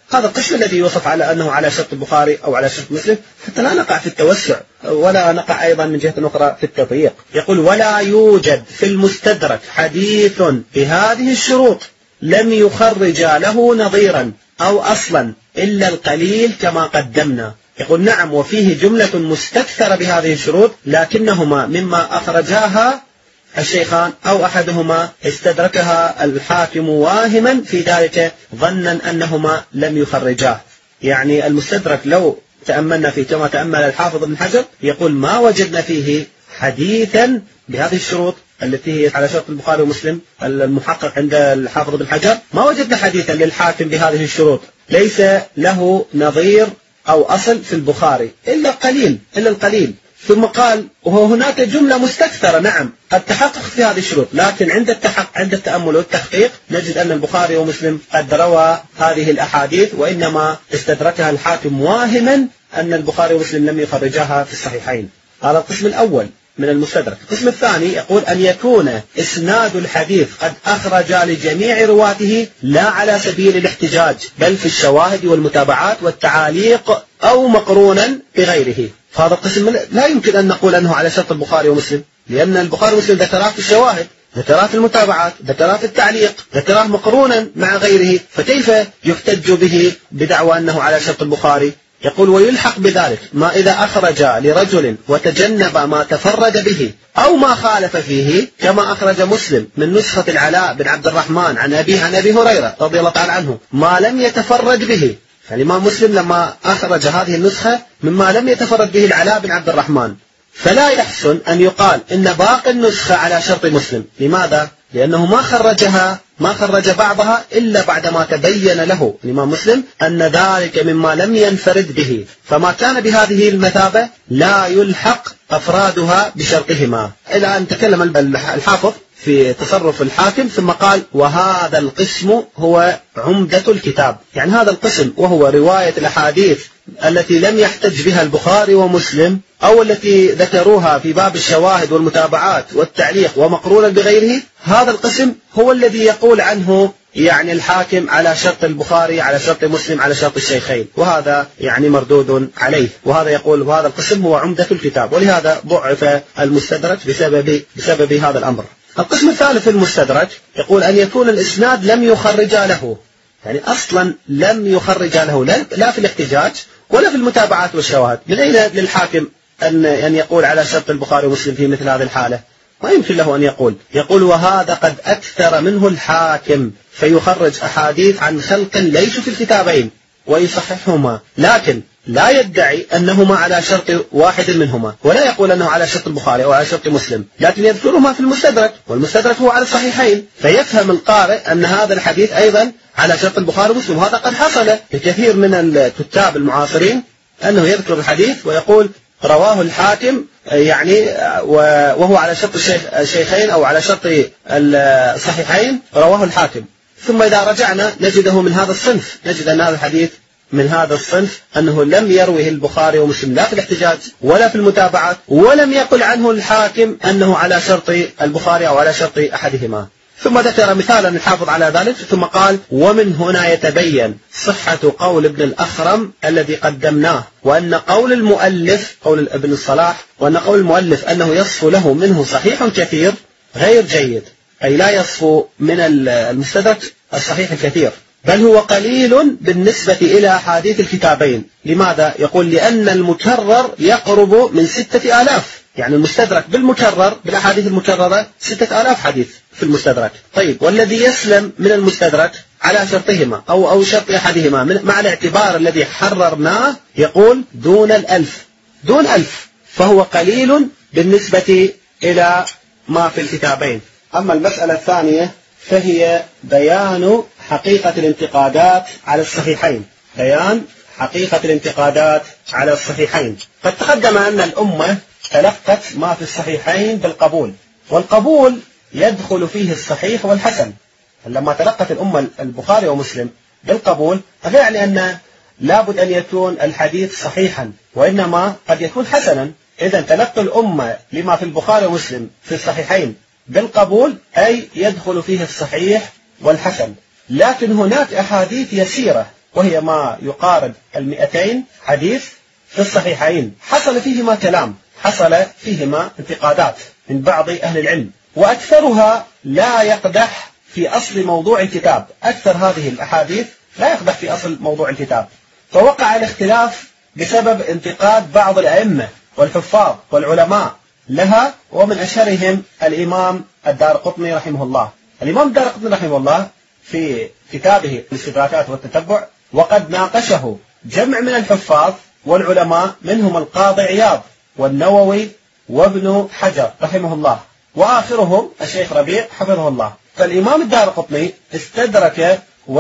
هذا القسم الذي يوصف على أنه على شرط البخاري أو على شرط مسلم، حتى لا نقع في التوسع ولا نقع أيضا من جهة أخرى في التضييق. يقول ولا يوجد في المستدرك حديث بهذه الشروط لم يخرج له نظيرا أو أصلا إلا القليل كما قدمنا. يقول نعم وفيه جملة مستكثرة بهذه الشروط لكنهما مما أخرجاها الشيخان أو أحدهما استدركها الحاكم واهما في ذلك ظنا أنهما لم يخرجاه. يعني المستدرك لو تأملنا فيه كما تأمل الحافظ ابن حجر يقول ما وجدنا فيه حديثا بهذه الشروط التي هي على شرط البخاري ومسلم. المحقق عند الحافظ ابن حجر ما وجدنا حديثا للحاكم بهذه الشروط ليس له نظير أو أصل في البخاري إلا قليل إلا القليل. ثم قال وهناك جملة مستكثرة نعم قد تحقق في هذه الشروط، لكن عند التحقق عند التأمل والتحقيق نجد أن البخاري ومسلم قد روى هذه الأحاديث وإنما استدركها الحاكم واهما أن البخاري ومسلم لم يخرجاها في الصحيحين. هذا القسم الأول من المستدرك. القسم الثاني يقول أن يكون إسناد الحديث قد أخرج لجميع رواته لا على سبيل الاحتجاج بل في الشواهد والمتابعات والتعاليق أو مقرونا بغيره. فهذا القسم لا يمكن أن نقول أنه على شرط البخاري ومسلم، لأن البخاري ومسلم ذكراه في الشواهد، ذكراه في المتابعات، ذكراه في التعليق، ذكراه مقرونا مع غيره، فكيف يحتج به بدعوى أنه على شرط البخاري؟ يقول ويلحق بذلك ما إذا أخرج لرجل وتجنب ما تفرد به أو ما خالف فيه كما أخرج مسلم من نسخة العلاء بن عبد الرحمن عن أبيه عن أبي هريرة رضي الله تعالى عنه ما لم يتفرد به. فالإمام مسلم لما أخرج هذه النسخة مما لم يتفرد به العلاء بن عبد الرحمن فلا يحسن أن يقال إن باقي النسخة على شرط مسلم. لماذا؟ لأنه ما خرجها ما خرج بعضها إلا بعدما تبين له الإمام مسلم أن ذلك مما لم ينفرد به، فما كان بهذه المثابة لا يلحق أفرادها بشرطهما. إلى أن تكلم الحافظ في تصرف الحاكم ثم قال وهذا القسم هو عمدة الكتاب. يعني هذا القسم وهو رواية الأحاديث التي لم يحتج بها البخاري ومسلم أو التي ذكروها في باب الشواهد والمتابعات والتعليق ومقرونا بغيره، هذا القسم هو الذي يقول عنه يعني الحاكم على شرط البخاري على شرط مسلم على شرط الشيخين، وهذا يعني مردود عليه. وهذا يقول وهذا القسم هو عمدة الكتاب، ولهذا ضعف المستدرك بسبب بسبب هذا الأمر. القسم الثالث في المستدرك يقول أن يكون الإسناد لم يخرج له، يعني أصلا لم يخرج له لا في الاحتجاج ولا في المتابعات والشواهد. من أين للحاكم أن أن يقول على شرط البخاري ومسلم في مثل هذه الحالة؟ ما يمكن له أن يقول. يقول وهذا قد أكثر منه الحاكم فيخرج أحاديث عن خلق ليسوا في الكتابين ويصححهما، لكن لا يدعي أنهما على شرط واحد منهما، ولا يقول أنه على شرط البخاري أو على شرط مسلم، لكن يذكرهما في المستدرك، والمستدرك هو على الصحيحين، فيفهم القارئ أن هذا الحديث أيضا على شرط البخاري ومسلم. وهذا قد حصل لكثير من الكتاب المعاصرين أنه يذكر الحديث ويقول رواه الحاكم يعني وهو على شرط الشيخين أو على شرط الصحيحين رواه الحاكم، ثم إذا رجعنا نجده من هذا الصنف، نجد أن هذا الحديث من هذا الصنف أنه لم يروه البخاري ومسلم لا في الاحتجاج ولا في المتابعات، ولم يقل عنه الحاكم أنه على شرط البخاري أو على شرط أحدهما. ثم ذكر مثالا الحافظ على ذلك ثم قال ومن هنا يتبين صحة قول ابن الأخرم الذي قدمناه، وأن قول المؤلف قول ابن الصلاح وأن قول المؤلف أنه يصفو له منه صحيح كثير غير جيد، أي لا يصفو من المستدرك الصحيح الكثير، بل هو قليل بالنسبة إلى أحاديث الكتابين. لماذا؟ يقول لأن المكرر يقرب من ستة آلاف، يعني المستدرك بالمكرر بالأحاديث المكررة ستة آلاف حديث في المستدرك. طيب والذي يسلم من المستدرك على شرطهما أو أو شرط أحدهما مع الاعتبار الذي حررناه يقول دون الألف دون ألف، فهو قليل بالنسبة إلى ما في الكتابين. أما المسألة الثانية فهي بيان حقيقة الانتقادات على الصحيحين، بيان حقيقة الانتقادات على الصحيحين. قد تقدم أن الأمة تلقت ما في الصحيحين بالقبول، والقبول يدخل فيه الصحيح والحسن. لما تلقت الأمة البخاري ومسلم بالقبول هذا يعني أن لابد أن يكون الحديث صحيحا، وإنما قد يكون حسنا. إذا تلقى الأمة لما في البخاري ومسلم في الصحيحين بالقبول أي يدخل فيه الصحيح والحسن. لكن هناك أحاديث يسيرة وهي ما يقارب المئتين حديث في الصحيحين، حصل فيهما كلام، حصل فيهما انتقادات من بعض أهل العلم، وأكثرها لا يقدح في أصل موضوع الكتاب. أكثر هذه الأحاديث لا يقدح في أصل موضوع الكتاب، فوقع الاختلاف بسبب انتقاد بعض الأئمة والحفاظ والعلماء لها، ومن أشهرهم الإمام الدارقطني رحمه الله. الإمام الدارقطني رحمه الله في كتابه الاستدراكات والتتبع، وقد ناقشه جمع من الحفاظ والعلماء، منهم القاضي عياض والنووي وابن حجر رحمه الله، وآخرهم الشيخ ربيع حفظه الله. فالإمام الدارقطني استدرك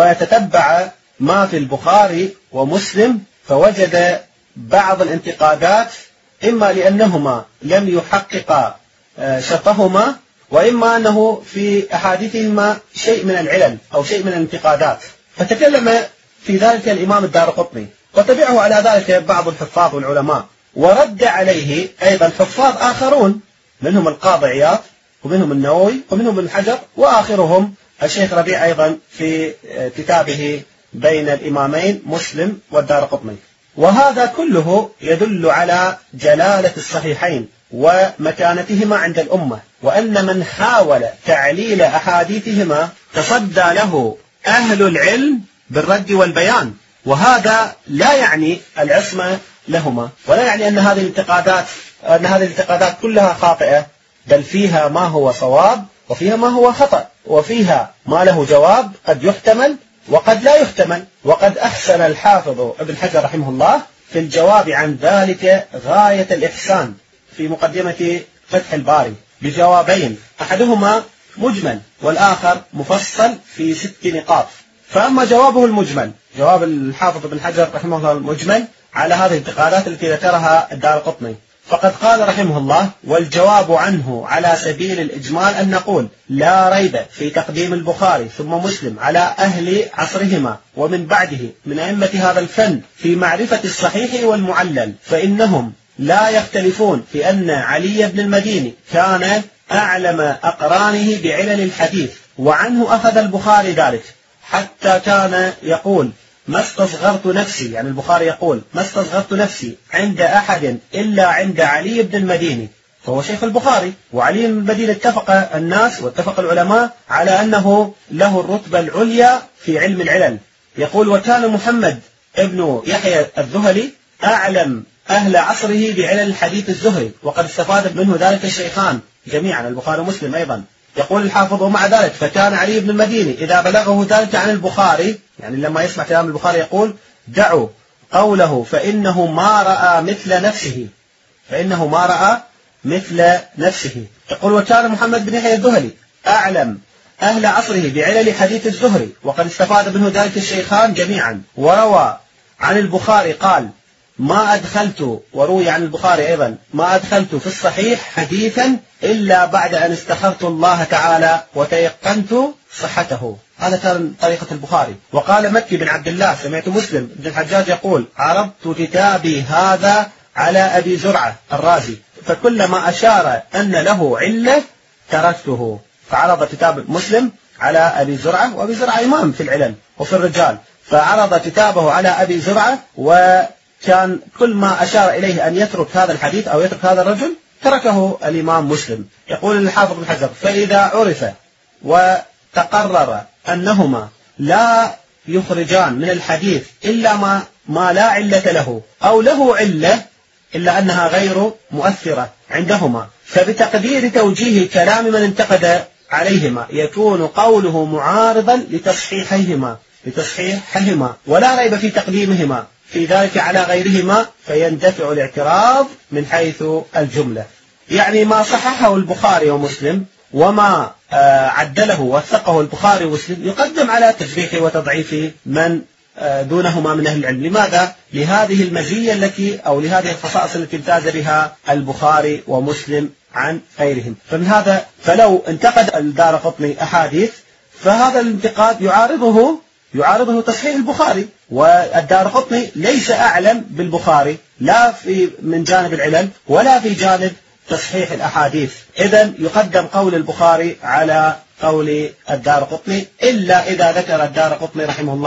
وتتبع ما في البخاري ومسلم، فوجد بعض الانتقادات، إما لأنهما لم يحققا شرطهما، وإما أنه في أحاديثهما شيء من العلل أو شيء من الانتقادات، فتكلم في ذلك الإمام الدارقطني، وتبعه على ذلك بعض الحفاظ والعلماء، ورد عليه أيضا حفاظ آخرون، منهم القاضي عياض ومنهم النووي ومنهم ابن حجر، وآخرهم الشيخ ربيع أيضا في كتابه بين الإمامين مسلم والدارقطني. وهذا كله يدل على جلالة الصحيحين ومكانتهما عند الأمة، وأن من حاول تعليل أحاديثهما تصدى له أهل العلم بالرد والبيان. وهذا لا يعني العصمة لهما، ولا يعني أن هذه الانتقادات أن هذه الانتقادات كلها خاطئة، بل فيها ما هو صواب وفيها ما هو خطأ، وفيها ما له جواب قد يحتمل وقد لا يحتمل. وقد أحسن الحافظ ابن حجر رحمه الله في الجواب عن ذلك غاية الإحسان في مقدمة فتح الباري بجوابين، أحدهما مجمل والآخر مفصل في ست نقاط. فأما جوابه المجمل، جواب الحافظ ابن حجر رحمه الله المجمل على هذه الانتقادات التي ذكرها الدارقطني، فقد قال رحمه الله: والجواب عنه على سبيل الإجمال أن نقول لا ريب في تقديم البخاري ثم مسلم على أهل عصرهما ومن بعده من أئمة هذا الفن في معرفة الصحيح والمعلل، فإنهم لا يختلفون في أن علي بن المديني كان أعلم أقرانه بعلل الحديث، وعنه أخذ البخاري ذلك، حتى كان يقول: ما استصغرت نفسي، يعني البخاري يقول: ما استصغرت نفسي عند أحد إلا عند علي بن المديني، فهو شيخ البخاري. وعلي بن المديني اتفق الناس واتفق العلماء على أنه له الرتبة العليا في علم العلل. يقول: وكان محمد ابن يحيى الذهلي أعلم أهل عصره بعلل الحديث الزهري، وقد استفاد منه ذلك الشيخان جميعا البخاري ومسلم أيضا. يقول الحافظ: ومع ذلك فكان علي بن المديني إذا بلغه ذلك عن البخاري، يعني لما يسمع كلام البخاري يقول: دعوا قوله فإنه ما رأى مثل نفسه، فإنه ما رأى مثل نفسه. يقول: وكان محمد بن يحيى الذهلي أعلم أهل عصره بعلل حديث الزهري، وقد استفاد منه ذلك الشيخان جميعا. وروى عن البخاري قال: ما أدخلت، وروي عن البخاري أيضا: ما أدخلت في الصحيح حديثا إلا بعد أن استخرت الله تعالى وتيقنت صحته. هذا كان طريقة البخاري. وقال مكي بن عبد الله: سمعت مسلم بن الحجاج يقول: عرضت كتابي هذا على أبي زرعة الرازي، فكلما أشار أن له علة تركته. فعرض كتاب مسلم على أبي زرعة، وأبي زرعة إمام في العلل وفي الرجال، فعرض كتابه على أبي زرعة، وكان كل ما أشار إليه أن يترك هذا الحديث أو يترك هذا الرجل تركه الإمام مسلم. يقول الحافظ بن حجر: فإذا عرف وتقرر أنهما لا يخرجان من الحديث إلا ما, ما لا علة له، أو له علة إلا أنها غير مؤثرة عندهما، فبتقدير توجيه كلام من انتقد عليهما يكون قوله معارضا لتصحيحهما لتصحيحهما ولا ريب في تقديمهما في ذلك على غيرهما، فيندفع الاعتراض من حيث الجملة. يعني ما صححه البخاري ومسلم وما عدله وثقه البخاري ومسلم يقدم على تجريح وتضعيف من دونهما من أهل العلم. لماذا؟ لهذه المزية التي أو لهذه الخصائص التي امتاز بها البخاري ومسلم عن غيرهم. فمن هذا فلو انتقد الدارقطني أحاديث، فهذا الانتقاد يعارضه يعارضه تصحيح البخاري، والدارقطني ليس أعلم بالبخاري لا في من جانب العلل ولا في جانب تصحيح الأحاديث. إذن يقدم قول البخاري على قول الدارقطني، إلا إذا ذكر الدارقطني رحمه الله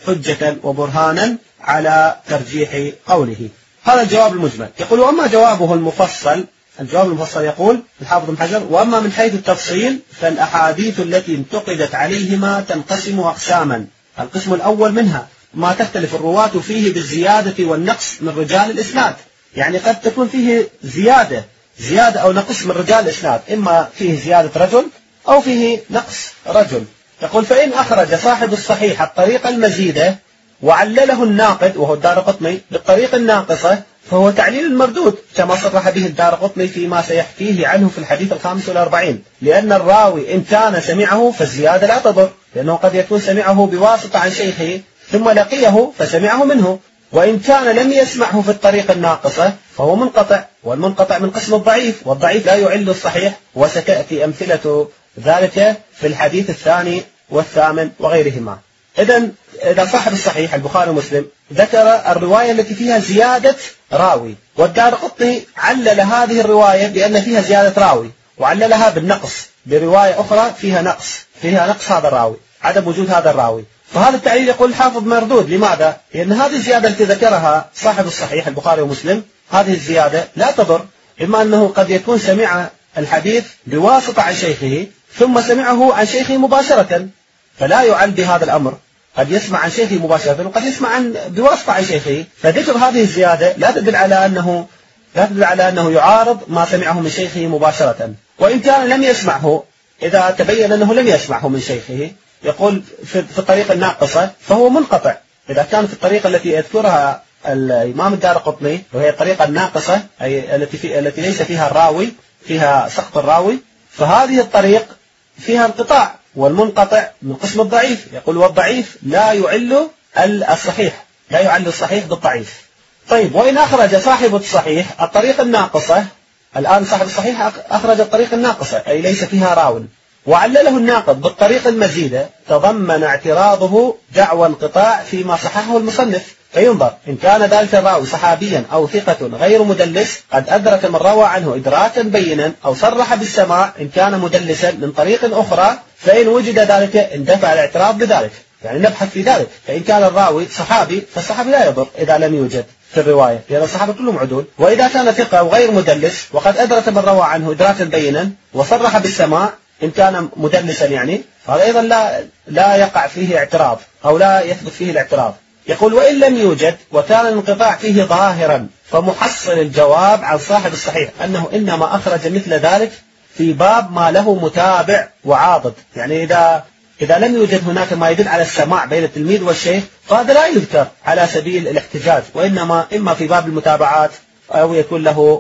حجة وبرهانا على ترجيح قوله. هذا الجواب المجمل. يقول وأما جوابه المفصل، الجواب المفصل يقول الحافظ ابن حجر: وأما من حيث التفصيل فالأحاديث التي انتقدت عليهما تنقسم أقساما. القسم الأول منها ما تختلف الرواة فيه بالزيادة والنقص من رجال الإسناد، يعني قد تكون فيه زيادة زيادة أو نقص من رجال الإسناد، إما فيه زيادة رجل أو فيه نقص رجل. يقول: فإن أخرج صاحب الصحيح الطريقة المزيدة وعلله الناقد وهو الدارقطني بالطريقة الناقصة فهو تعليل مردود، كما صرح به الدارقطني فيما سيحكيه عنه في الحديث الخامس والأربعين، لأن الراوي إن كان سمعه فالزيادة لا تضر، لأنه قد يكون سمعه بواسطة عن شيخه ثم لقيه فسمعه منه، وإن كان لم يسمعه في الطريقة الناقصة فهو منقطع، والمنقطع من قسم الضعيف، والضعيف لا يعل الصحيح، وستأتي أمثلة ذلك في الحديث الثاني والثامن وغيرهما. إذن إذا صاحب الصحيح البخاري ومسلم ذكر الرواية التي فيها زيادة راوي، والدارقطني علل هذه الرواية بأن فيها زيادة راوي، وعللها بالنقص برواية أخرى فيها نقص فيها نقص هذا الراوي، عدم وجود هذا الراوي، فهذا التعليل يقول الحافظ مردود. لماذا؟ لأن هذه الزيادة التي ذكرها صاحب الصحيح البخاري ومسلم هذه الزيادة لا تضر، إما أنه قد يكون سمع الحديث بواسطة عن شيخه ثم سمعه عن شيخه مباشرة، فلا يعل بهذا الأمر، قد يسمع عن شيخه مباشرة وقد يسمع عن بواسطة عن شيخه، فذكر هذه الزيادة لا تدل على أنه لا تدل على أنه يعارض ما سمعه من شيخه مباشرة. وإن كان لم يسمعه، إذا تبين أنه لم يسمعه من شيخه، يقول في الطريقة الناقصة فهو منقطع. إذا كان في الطريقة التي يذكرها الإمام الدارقطني وهي الطريقة الناقصة، أي التي في التي ليس فيها الراوي، فيها سقط الراوي، فهذه الطريق فيها انقطاع، والمنقطع من قسم الضعيف. يقول: والضعيف لا يعل الصحيح، لا يعل الصحيح بالضعيف. طيب، وإن أخرج صاحب الصحيح الطريقة الناقصة، الآن صاحب الصحيح أخرج الطريقة الناقصة أي ليس فيها راو، وعلله الناقد بالطريقة المزيدة، تضمن اعتراضه دعوى انقطاع فيما صححه المصنف، فينظر إن كان ذلك الراوي صحابيا أو ثقة غير مدلس قد أدرك من روى عنه إدراكا بينا، أو صرح بالسماع إن كان مدلسا من طريق أخرى، فإن وجد ذلك اندفع الاعتراض بذلك، يعني نبحث في ذلك. فإن كان الراوي صحابي فالصحابي لا يضر إذا لم يوجد في الرواية، لأن الصحابة كلهم عدول. وإذا كان ثقة وغير مدلس وقد أدرك من روى عنه إدراكا بينا وصرح بالسماع إن كان مدلسا، يعني هذا أيضا لا لا يقع فيه اعتراض أو لا يثبت فيه الاعتراض. يقول: وإن لم يوجد وكان الانقطاع فيه ظاهرا فمحصل الجواب عن صاحب الصحيح أنه إنما أخرج مثل ذلك في باب ما له متابع وعاضد، يعني إذا إذا لم يوجد هناك ما يدل على السماع بين التلميذ والشيخ فهذا لا يذكر على سبيل الاحتجاج، وإنما إما في باب المتابعات أو يكون له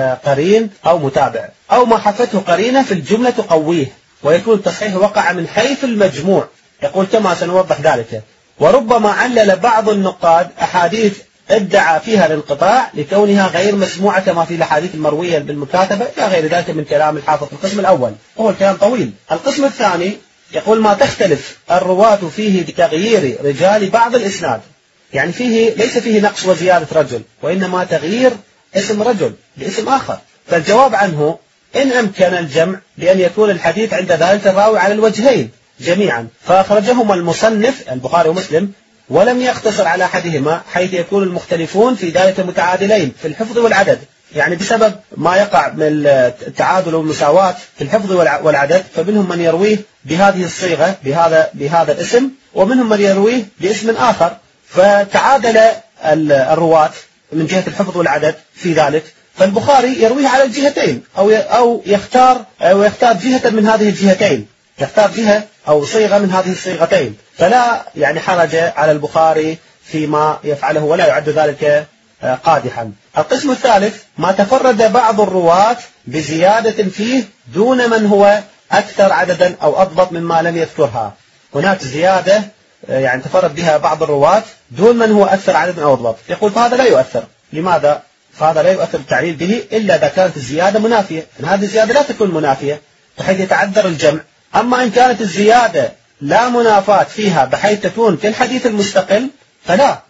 قرين أو متابع، أو ما حفته قرينة في الجملة تقويه، ويكون التصحيح وقع من حيث المجموع. يقول كما سنوضح ذلك: وربما علل بعض النقاد أحاديث ادعى فيها الانقطاع لكونها غير مسموعة كما في الأحاديث المروية بالمكاتبة إلى غير ذلك من كلام الحافظ في القسم الأول، وهو الكلام طويل. القسم الثاني يقول: ما تختلف الرواة فيه بتغيير رجال بعض الإسناد، يعني فيه ليس فيه نقص وزيادة رجل، وإنما تغيير اسم رجل باسم آخر، فالجواب عنه إن أمكن الجمع بأن يكون الحديث عند ذلك الراوي على الوجهين جميعا، فأخرجهما المصنف البخاري ومسلم ولم يقتصر على أحدهما، حيث يكون المختلفون في ذلك متعادلين في الحفظ والعدد، يعني بسبب ما يقع من التعادل والمساواة في الحفظ والعدد، فمنهم من يرويه بهذه الصيغة بهذا بهذا الاسم، ومنهم من يرويه باسم آخر، فتعادل الرواة من جهة الحفظ والعدد في ذلك، فالبخاري يرويه على الجهتين أو أو يختار أو يختار جهة من هذه الجهتين، يختار جهة أو صيغة من هذه الصيغتين، فلا يعني حرج على البخاري فيما يفعله ولا يعد ذلك قادحا. القسم الثالث: ما تفرد بعض الرواة بزيادة فيه دون من هو أكثر عددا أو أضبط مما لم يذكرها. هناك زيادة يعني تفرد بها بعض الرواة دون من هو أكثر عددا أو أضبط، يقول فهذا لا يؤثر. لماذا؟ فهذا لا يؤثر التعليل به إلا إذا كانت الزيادة منافية، إن هذه الزيادة لا تكون منافية بحيث يتعذر الجمع. أما إن كانت الزيادة لا منافاة فيها بحيث تكون كالحديث المستقل فلا،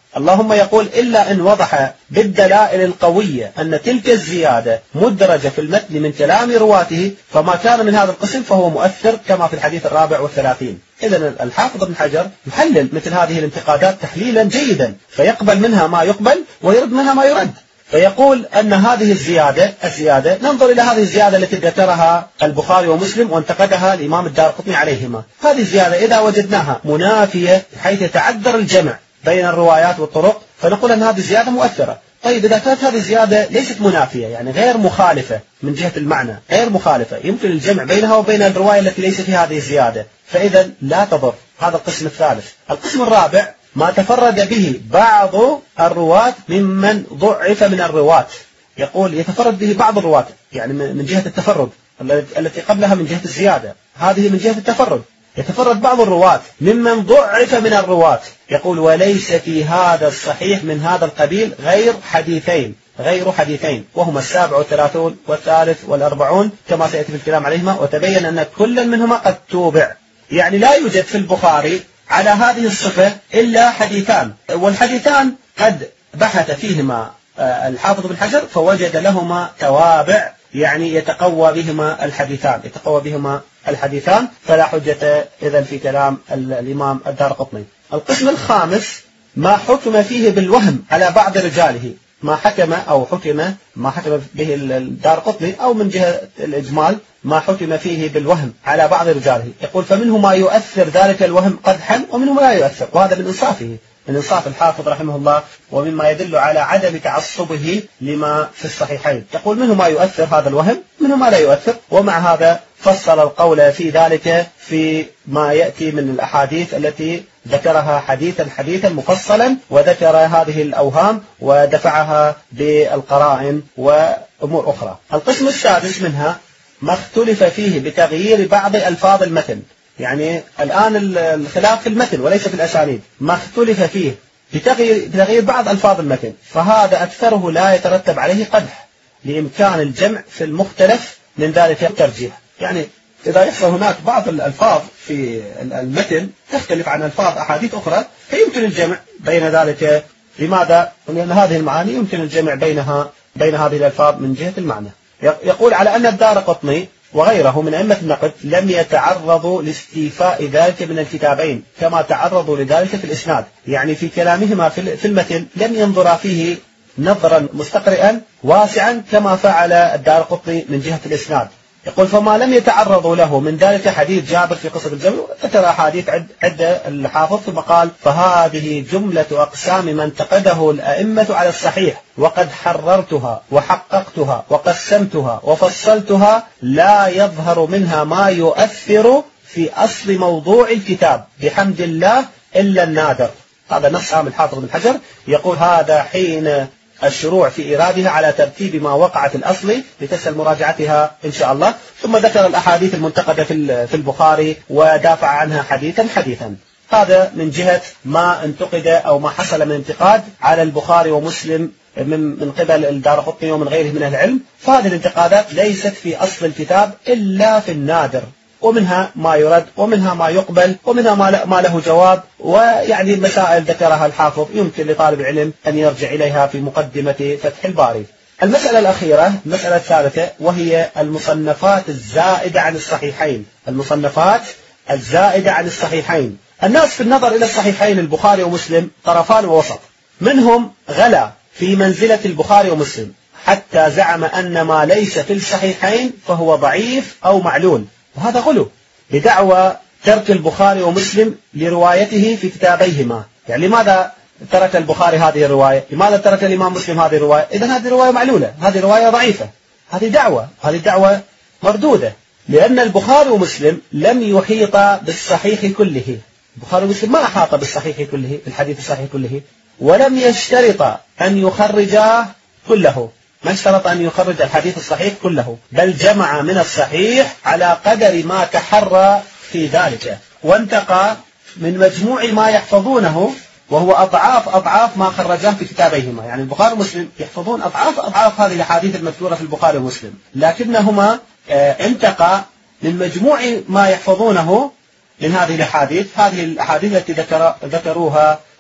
اللهم يقول إلا إن وضح بالدلائل القوية أن تلك الزيادة مدرجة في المتن من كلام رواته، فما كان من هذا القسم فهو مؤثر كما في الحديث الرابع والثلاثين. إذن الحافظ ابن حجر يحلل مثل هذه الانتقادات تحليلا جيدا، فيقبل منها ما يقبل ويرد منها ما يرد. فيقول أن هذه الزيادة الزيادة ننظر إلى هذه الزيادة التي ذكرها البخاري ومسلم وانتقدها الإمام الدارقطني عليهما. هذه الزيادة إذا وجدناها منافية حيث يتعذر الجمع بين الروايات والطرق فنقول أن هذه الزيادة مؤثرة. طيب إذا كانت هذه الزيادة ليست منافية، يعني غير مخالفة من جهة المعنى، غير مخالفة، يمكن الجمع بينها وبين الرواية التي ليس فيها هذه الزيادة، فإذا لا تضر. هذا القسم الثالث. القسم الرابع ما تفرد به بعض الرواة ممن ضعف من الرواة. يقول يتفرد به بعض الرواة، يعني من جهة التفرد التي قبلها من جهة الزيادة، هذه من جهة التفرد. يتفرد بعض الرواة ممن ضعف من الرواة. يقول وليس في هذا الصحيح من هذا القبيل غير حديثين غير حديثين وهما السابع والثلاثون والثالث والأربعون كما سيأتي في الكلام عليهما، وتبين أن كل منهما قد توبع. يعني لا يوجد في البخاري على هذه الصفة إلا حديثان، والحديثان قد بحث فيهما الحافظ بن حجر فوجد لهما توابع، يعني يتقوى بهما الحديثان يتقوى بهما الحديثان فلا حجة إذن في كلام الإمام الدارقطني. القسم الخامس ما حكم فيه بالوهم على بعض رجاله، ما حكم أو حكم ما حكم به الدارقطني أو من جهة الإجمال ما حكم فيه بالوهم على بعض رجاله. يقول فمنه ما يؤثر ذلك الوهم قدحا ومنه ما لا يؤثر، وهذا من إنصافه من إنصاف الحافظ رحمه الله ومما يدل على عدم تعصبه لما في الصحيحين. يقول منه ما يؤثر هذا الوهم منه ما لا يؤثر، ومع هذا فصل القول في ذلك في ما يأتي من الأحاديث التي ذكرها حديثا حديثا مفصلا، وذكر هذه الأوهام ودفعها بالقرائن وأمور أخرى. القسم السادس منها ما اختلف فيه بتغيير بعض ألفاظ المتن، يعني الآن الخلاف في المتن وليس في الأسانيد، ما اختلف فيه بتغيير, بتغيير بعض ألفاظ المتن، فهذا أكثره لا يترتب عليه قدح لإمكان الجمع في المختلف من ذلك الترجيح. يعني إذا يحصل هناك بعض الألفاظ في المتن تختلف عن ألفاظ أحاديث أخرى فيمكن الجمع بين ذلك. لماذا؟ لأن هذه المعاني يمكن الجمع بينها بين هذه الألفاظ من جهة المعنى. يقول على أن الدارقطني وغيره من أئمة النقد لم يتعرضوا لاستيفاء ذلك من الكتابين كما تعرضوا لذلك في الإسناد، يعني في كلامهما في المتن لم ينظر فيه نظرا مستقرئا واسعا كما فعل الدارقطني من جهة الإسناد. يقول فما لم يتعرضوا له من ذلك حديث جابر في قصة الجمل، ذكر أحاديث عدة الحافظ ثم قال فهذه جملة أقسام من انتقده الأئمة على الصحيح وقد حررتها وحققتها وقسمتها وفصلتها لا يظهر منها ما يؤثر في أصل موضوع الكتاب بحمد الله إلا النادر. هذا نص عام الحافظ بن حجر. يقول هذا حين الشروع في إيرادها على ترتيب ما وقع في الأصل لتسهل مراجعتها إن شاء الله. ثم ذكر الأحاديث المنتقدة في البخاري ودافع عنها حديثا حديثا. هذا من جهة ما انتقد أو ما حصل من انتقاد على البخاري ومسلم من من قبل الدارقطني ومن غيره من العلم. فهذه الانتقادات ليست في أصل الكتاب إلا في النادر، ومنها ما يرد ومنها ما يقبل ومنها ما له جواب، ويعني مسائل ذكرها الحافظ يمكن لطالب العلم أن يرجع إليها في مقدمة فتح الباري. المسألة الأخيرة المسألة الثالثة وهي المصنفات الزائدة عن الصحيحين. المصنفات الزائدة عن الصحيحين. الناس في النظر إلى الصحيحين البخاري ومسلم طرفان ووسط، منهم غلا في منزلة البخاري ومسلم حتى زعم أن ما ليس في الصحيحين فهو ضعيف أو معلول، وهذا غلو بدعوى ترك البخاري ومسلم لروايته في كتابيهما. يعني لماذا ترك البخاري هذه الرواية؟ لماذا ترك الإمام مسلم هذه الرواية؟ إذن هذه الرواية معلولة، هذه رواية ضعيفة. هذه دعوة هذه دعوة مردودة، لأن البخاري ومسلم لم يحيطا بالصحيح كله. البخاري ومسلم ما أحاط بالصحيح كله بالحديث الصحيح كله، ولم يشترط أن يخرجا كله، ما اشترط أن يخرج الحديث الصحيح كله، بل جمع من الصحيح على قدر ما تحرى في ذلك، وانتقى من مجموع ما يحفظونه وهو أضعاف أضعاف ما خرجاه في كتابيهما. يعني البخاري ومسلم يحفظون أضعاف أضعاف هذه الأحاديث المذكورة في البخاري ومسلم، لكنهما انتقى من مجموع ما يحفظونه من هذه الأحاديث، هذه الأحاديث التي ذكر ذكروها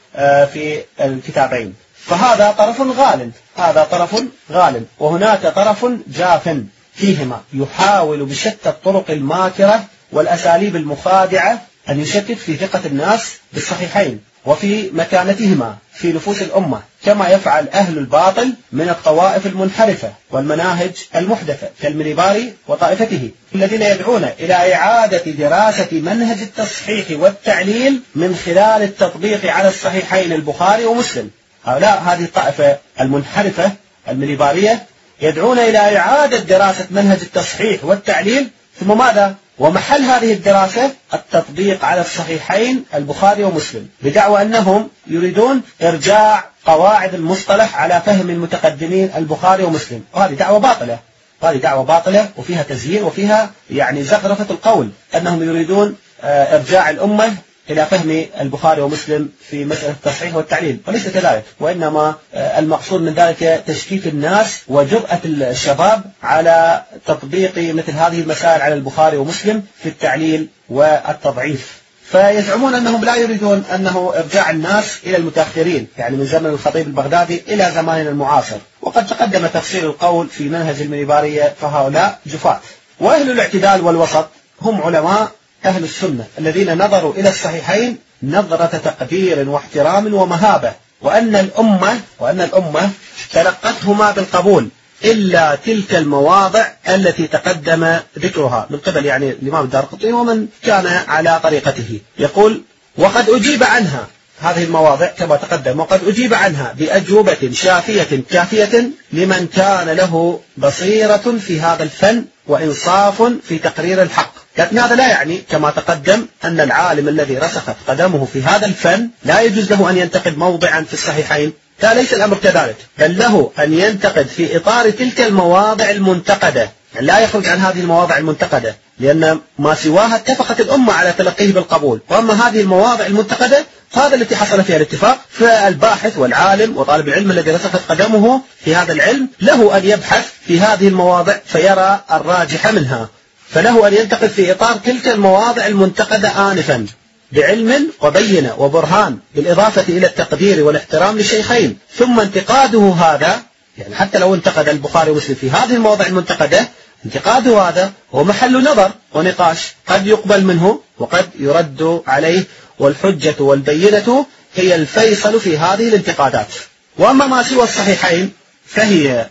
في الكتابين. فهذا طرف غال، هذا طرف غال، وهناك طرف جاف فيهما يحاول بشتى الطرق الماكرة والأساليب المخادعة أن يشكك في ثقة الناس بالصحيحين وفي مكانتهما في نفوس الأمة، كما يفعل أهل الباطل من الطوائف المنحرفة والمناهج المحدثة كالمنيباري وطائفته، الذين يدعون إلى إعادة دراسة منهج التصحيح والتعليل من خلال التطبيق على الصحيحين البخاري ومسلم. هؤلاء هذه الطائفة المنحرفة المنيبارية يدعون إلى إعادة دراسة منهج التصحيح والتعليل، ثم ماذا؟ ومحل هذه الدراسة التطبيق على الصحيحين البخاري ومسلم، بدعوى أنهم يريدون إرجاع قواعد المصطلح على فهم المتقدمين البخاري ومسلم. وهذه دعوة باطلة، هذه دعوة باطلة وفيها تزيين وفيها يعني زخرفة القول، أنهم يريدون إرجاع الأمة إلى فهم البخاري ومسلم في مسألة التصحيح والتعليل، وليس كذلك، وإنما المقصود من ذلك تشكيك الناس وجرأة الشباب على تطبيق مثل هذه المسائل على البخاري ومسلم في التعليل والتضعيف. فيزعمون أنهم لا يريدون أنه إرجاع الناس إلى المتأخرين، يعني من زمن الخطيب البغدادي إلى زماننا المعاصر، وقد تقدم تفصيل القول في منهج المنيبارية، فهؤلاء جفاة. وأهل الاعتدال والوسط هم علماء أهل السنة الذين نظروا إلى الصحيحين نظرة تقدير واحترام ومهابة، وأن الأمة وأن الأمة تلقتهما بالقبول إلا تلك المواضع التي تقدم ذكرها من قبل يعني الإمام الدارقطني ومن كان على طريقته. يقول: وقد أجيب عنها، هذه المواضع كما تقدم، وقد أجيب عنها بأجوبة شافية كافية لمن كان له بصيرة في هذا الفن وإنصاف في تقرير الحق. لكن هذا لا يعني كما تقدم أن العالم الذي رسخت قدمه في هذا الفن لا يجوز له أن ينتقد موضعا في الصحيحين، لا، ليس الأمر كذلك، بل له أن ينتقد في إطار تلك المواضع المنتقدة، يعني لا يخرج عن هذه المواضع المنتقدة، لأن ما سواها اتفقت الأمة على تلقيه بالقبول، وأما هذه المواضع المنتقدة هذا التي حصل فيها الاتفاق، فالباحث والعالم وطالب العلم الذي رسخت قدمه في هذا العلم له أن يبحث في هذه المواضع فيرى الراجح منها، فله أن ينتقد في إطار تلك المواضع المنتقدة آنفا بعلم وبينة وبرهان، بالإضافة إلى التقدير والاحترام للشيخين. ثم انتقاده هذا، يعني حتى لو انتقد البخاري ومسلم في هذه المواضع المنتقدة، انتقاده هذا هو محل نظر ونقاش، قد يقبل منه وقد يرد عليه، والحجة والبينة هي الفيصل في هذه الانتقادات. وأما ما سوى الصحيحين فهي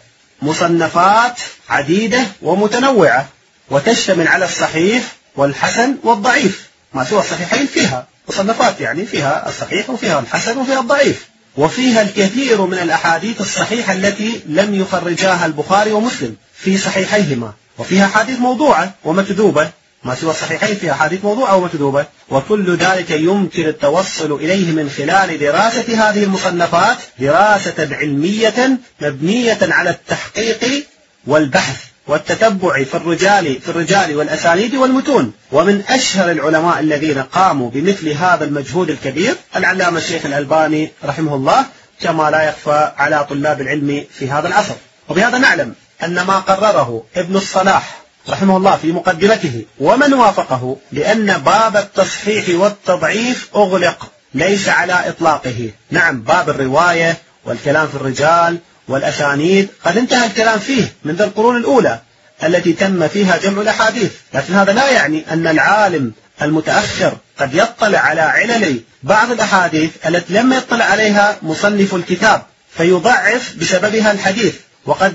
مصنفات عديدة ومتنوعة، وتشتمل على الصحيح والحسن والضعيف. ما سوى الصحيحين فيها مصنفات، يعني فيها الصحيح وفيها الحسن وفيها الضعيف، وفيها الكثير من الأحاديث الصحيحة التي لم يخرجاها البخاري ومسلم في صحيحيهما، وفيها حديث موضوعة ومكذوبة. ما سوى الصحيحين فيها حديث موضوعة ومكذوبة، وكل ذلك يمكن التوصل إليه من خلال دراسة هذه المصنفات دراسة علمية مبنية على التحقيق والبحث والتتبع في الرجال في الرجال والأسانيد والمتون. ومن أشهر العلماء الذين قاموا بمثل هذا المجهود الكبير العلامة الشيخ الألباني رحمه الله، كما لا يخفى على طلاب العلم في هذا العصر. وبهذا نعلم أن ما قرره ابن الصلاح رحمه الله في مقدمته ومن وافقه بأن باب التصحيح والتضعيف أغلق ليس على إطلاقه. نعم، باب الرواية والكلام في الرجال والأسانيد قد انتهى الكلام فيه من ذا القرون الأولى التي تم فيها جمع الأحاديث، لكن هذا لا يعني أن العالم المتأخر قد يطلع على علل بعض الأحاديث التي لم يطلع عليها مصنف الكتاب فيضعف بسببها الحديث، وقد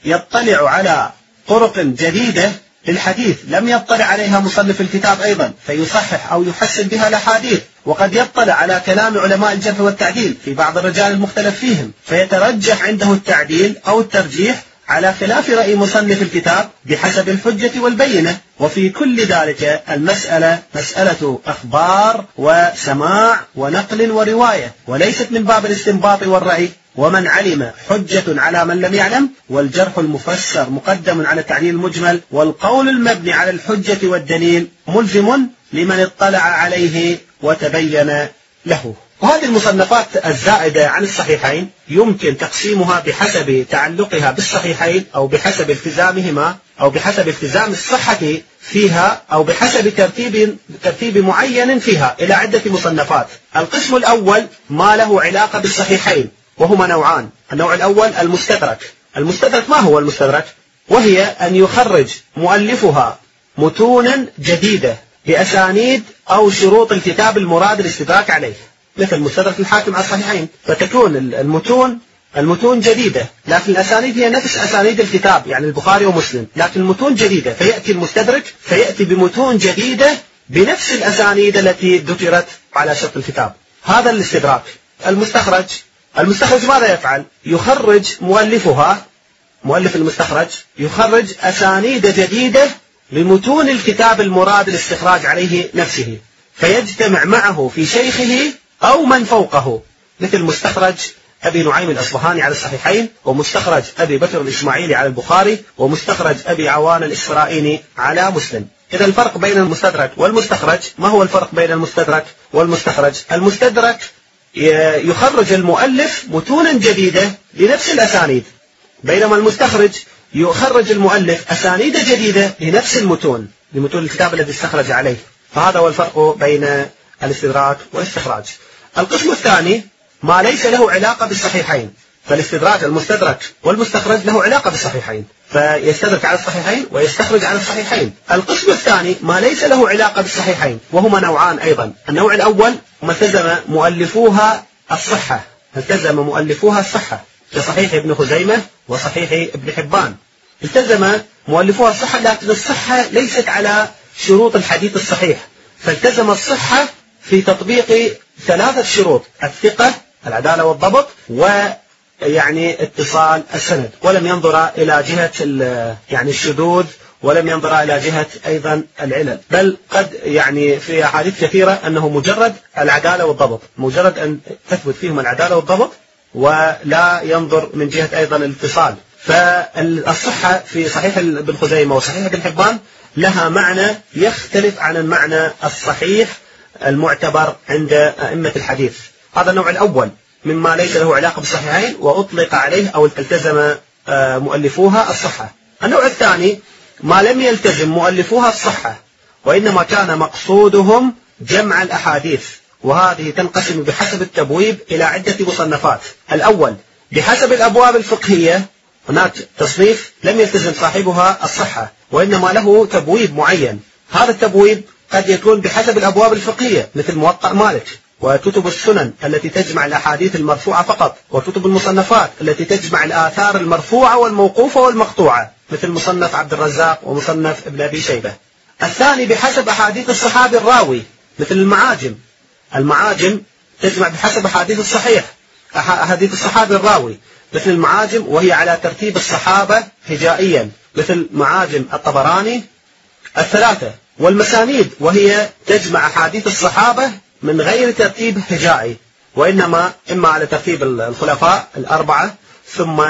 يطلع على طرق جديدة للحديث لم يطلع عليها مصنف الكتاب أيضا فيصحح أو يحسن بها الأحاديث، وقد يطلع على كلام علماء الجرح والتعديل في بعض الرجال المختلف فيهم فيترجح عنده التعديل أو الترجيح على خلاف رأي مصنف الكتاب بحسب الحجة والبينة. وفي كل ذلك المسألة مسألة أخبار وسماع ونقل ورواية، وليست من باب الاستنباط والرأي. ومن علم حجة على من لم يعلم، والجرح المفسر مقدم على التعليل المجمل، والقول المبني على الحجة والدليل ملزم لمن اطلع عليه وتبين له. وهذه المصنفات الزائدة عن الصحيحين يمكن تقسيمها بحسب تعلقها بالصحيحين أو بحسب التزامهما أو بحسب التزام الصحة فيها أو بحسب ترتيب ترتيب معين فيها إلى عدة مصنفات. القسم الأول ما له علاقة بالصحيحين، وهما نوعان. النوع الأول المستدرك. المستدرك ما هو المستدرك؟ وهي أن يخرج مؤلفها متونا جديدة بأسانيد أو شروط الكتاب المراد الاستدراك عليه، مثل مستدرك الحاكم على الصحيحين، فتكون المتون المتون جديدة لكن الأسانيد هي نفس أسانيد الكتاب، يعني البخاري ومسلم، لكن المتون جديدة، فيأتي المستدرك فيأتي بمتون جديدة بنفس الأسانيد التي ذكرت على شرط الكتاب. هذا الاستدراك. المستخرج. المستخرج ماذا يفعل؟ يخرج مؤلفها، مؤلف المستخرج يخرج أسانيد جديدة لمتون الكتاب المراد الاستخراج عليه نفسه، فيجتمع معه في شيخه أو من فوقه، مثل مستخرج أبي نعيم الأصبهاني على الصحيحين، ومستخرج أبي بكر الإسماعيلي على البخاري، ومستخرج أبي عوان الإسرائيلي على مسلم. إذا الفرق بين المستدرك والمستخرج، ما هو الفرق بين المستدرك والمستخرج؟ المستدرك يخرج المؤلف متونا جديدة لنفس الأسانيد، بينما المستخرج يخرج المؤلف أسانيد جديدة لنفس المتون، لمتون الكتاب الذي استخرج عليه. فهذا هو الفرق بين الاستدراك والاستخراج. القسم الثاني ما ليس له علاقة بالصحيحين، فالاستدراك المستدرك والمستخرج له علاقة بالصحيحين، فيستدرك على الصحيحين ويستخرج على الصحيحين. القسم الثاني ما ليس له علاقة بالصحيحين، وهما نوعان أيضا. النوع الأول ما التزم مؤلفوها الصحة، التزم مؤلفوها الصحة، كصحيح ابن خزيمة وصحيح ابن حبان. التزم مؤلفوها الصحة، لكن الصحة ليست على شروط الحديث الصحيح، فالتزم الصحة في تطبيق ثلاثة شروط: الثقة، العدالة والضبط، ويعني اتصال السند، ولم ينظر إلى جهة يعني الشذوذ، ولم ينظر إلى جهة أيضا العلل، بل قد يعني في أحاديث كثيرة أنه مجرد العدالة والضبط، مجرد أن تثبت فيهم العدالة والضبط ولا ينظر من جهة أيضا الاتصال. فالصحة في صحيح ابن خزيمة وصحيح ابن حبان لها معنى يختلف عن المعنى الصحيح المعتبر عند أئمة الحديث. هذا النوع الأول مما ليس له علاقة بالصحيحين وأطلق عليه أو التزم مؤلفوها الصحة. النوع الثاني ما لم يلتزم مؤلفوها الصحة، وإنما كان مقصودهم جمع الأحاديث، وهذه تنقسم بحسب التبويب إلى عدة مصنفات. الأول بحسب الأبواب الفقهية، هناك تصنيف لم يلتزم صاحبها الصحة وإنما له تبويب معين. هذا التبويب قد يكون بحسب الأبواب الفقهية، مثل موطأ مالك، وكتب السنن التي تجمع الأحاديث المرفوعة فقط، وكتب المصنفات التي تجمع الآثار المرفوعة والموقوفة والمقطوعة، مثل مصنف عبد الرزاق ومصنف ابن أبي شيبة. الثاني بحسب أحاديث الصحابي الراوي، مثل المعاجم. المعاجم تجمع بحسب أحاديث الصحيح، أحاديث الصحابي الراوي، مثل المعاجم وهي على ترتيب الصحابة هجائيا، مثل معاجم الطبراني. الثلاثة والمسانيد، وهي تجمع أحاديث الصحابة من غير ترتيب هجائي، وإنما إما على ترتيب الخلفاء الأربعة، ثم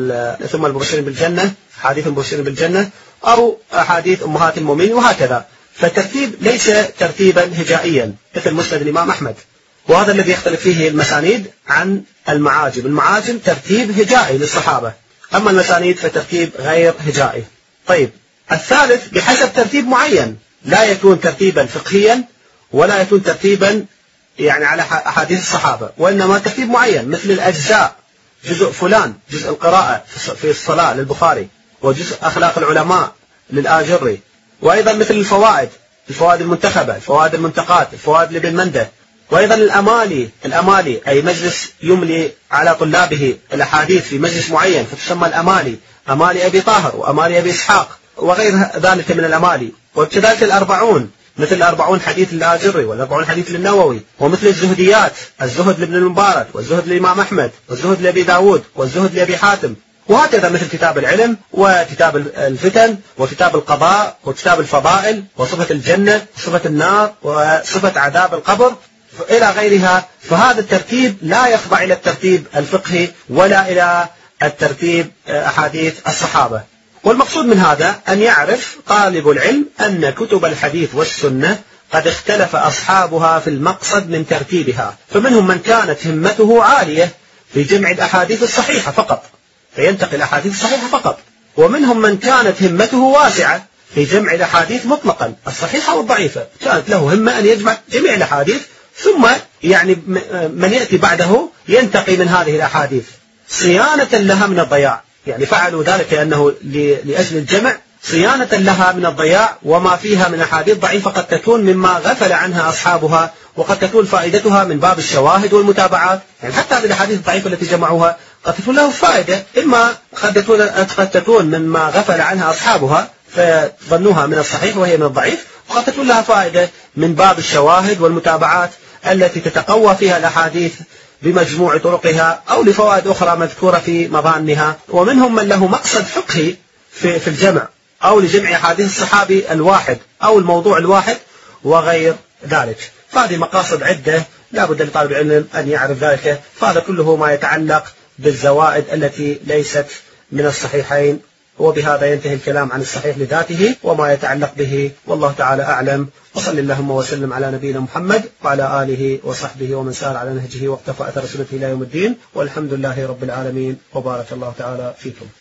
ثم المبشرين بالجنة، أحاديث المبشرين بالجنة، أو أحاديث أمهات المؤمنين، وهكذا. فالترتيب ليس ترتيبا هجائيا مثل مسند الإمام أحمد، وهذا الذي يختلف فيه المسانيد عن المعاجم. المعاجم ترتيب هجائي للصحابة، أما المسانيد فترتيب غير هجائي. طيب، الثالث بحسب ترتيب معين، لا يكون ترتيبا فقهيا ولا يكون ترتيبا يعني على أحاديث الصحابة، وإنما ترتيب معين، مثل الأجزاء، جزء فلان، جزء القراءة في الصلاة للبخاري، وجزء أخلاق العلماء للآجري، وأيضا مثل الفوائد، الفوائد المنتخبة، الفوائد المنتقات، الفوائد لابن منده، وأيضا الأمالي. الأمالي أي مجلس يملي على طلابه الأحاديث في مجلس معين فتسمى الأمالي، أمالي أبي طاهر وأمالي أبي إسحاق وغير ذلك من الأمالي. وكذلك الأربعون، مثل الأربعون حديث للآجري والأربعون حديث للنووي، ومثل الزهديات، الزهد لابن المبارك، والزهد للإمام أحمد، والزهد لأبي داود، والزهد لأبي حاتم، وهكذا مثل كتاب العلم وكتاب الفتن وكتاب القضاء وكتاب الفضائل وصفة الجنة وصفة النار وصفة عذاب القبر إلى غيرها. فهذا الترتيب لا يخضع إلى الترتيب الفقهي ولا إلى الترتيب أحاديث الصحابة. والمقصود من هذا أن يعرف طالب العلم أن كتب الحديث والسنة قد اختلف أصحابها في المقصد من ترتيبها، فمنهم من كانت همته عالية في جمع الأحاديث الصحيحة فقط، فينتقي الأحاديث الصحيحة فقط، ومنهم من كانت همته واسعة في جمع الأحاديث مطلقا الصحيحة والضعيفة، كانت له همة أن يجمع جميع الأحاديث، ثم يعني من يأتي بعده ينتقي من هذه الأحاديث صيانة لها من الضياع، يعني فعلوا ذلك لأنه لأجل الجمع صيانة لها من الضياع، وما فيها من أحاديث ضعيفة قد تكون مما غفل عنها أصحابها، وقد تكون فائدتها من باب الشواهد والمتابعات. يعني حتى هذه الأحاديث الضعيفة التي جمعوها قد تكون له فائدة، إما قد تكون مما غفل عنها أصحابها فظنوها من الصحيح وهي من الضعيف، وقد تكون لها فائدة من باب الشواهد والمتابعات التي تتقوى فيها الأحاديث بمجموع طرقها، أو لفوائد أخرى مذكورة في مظانها. ومنهم من له مقصد فقهي في, في الجمع، أو لجمع أحاديث الصحابي الواحد أو الموضوع الواحد وغير ذلك. فهذه مقاصد عدة لا بد لطالب العلم أن يعرف ذلك، فهذا كله ما يتعلق بالزوائد التي ليست من الصحيحين. وبهذا ينتهي الكلام عن الصحيح لذاته وما يتعلق به، والله تعالى أعلم. وصل اللهم وسلم على نبينا محمد وعلى آله وصحبه ومن سار على نهجه واقتفى أثر سنته إلى يوم الدين، والحمد لله رب العالمين، وبارك الله تعالى فيكم.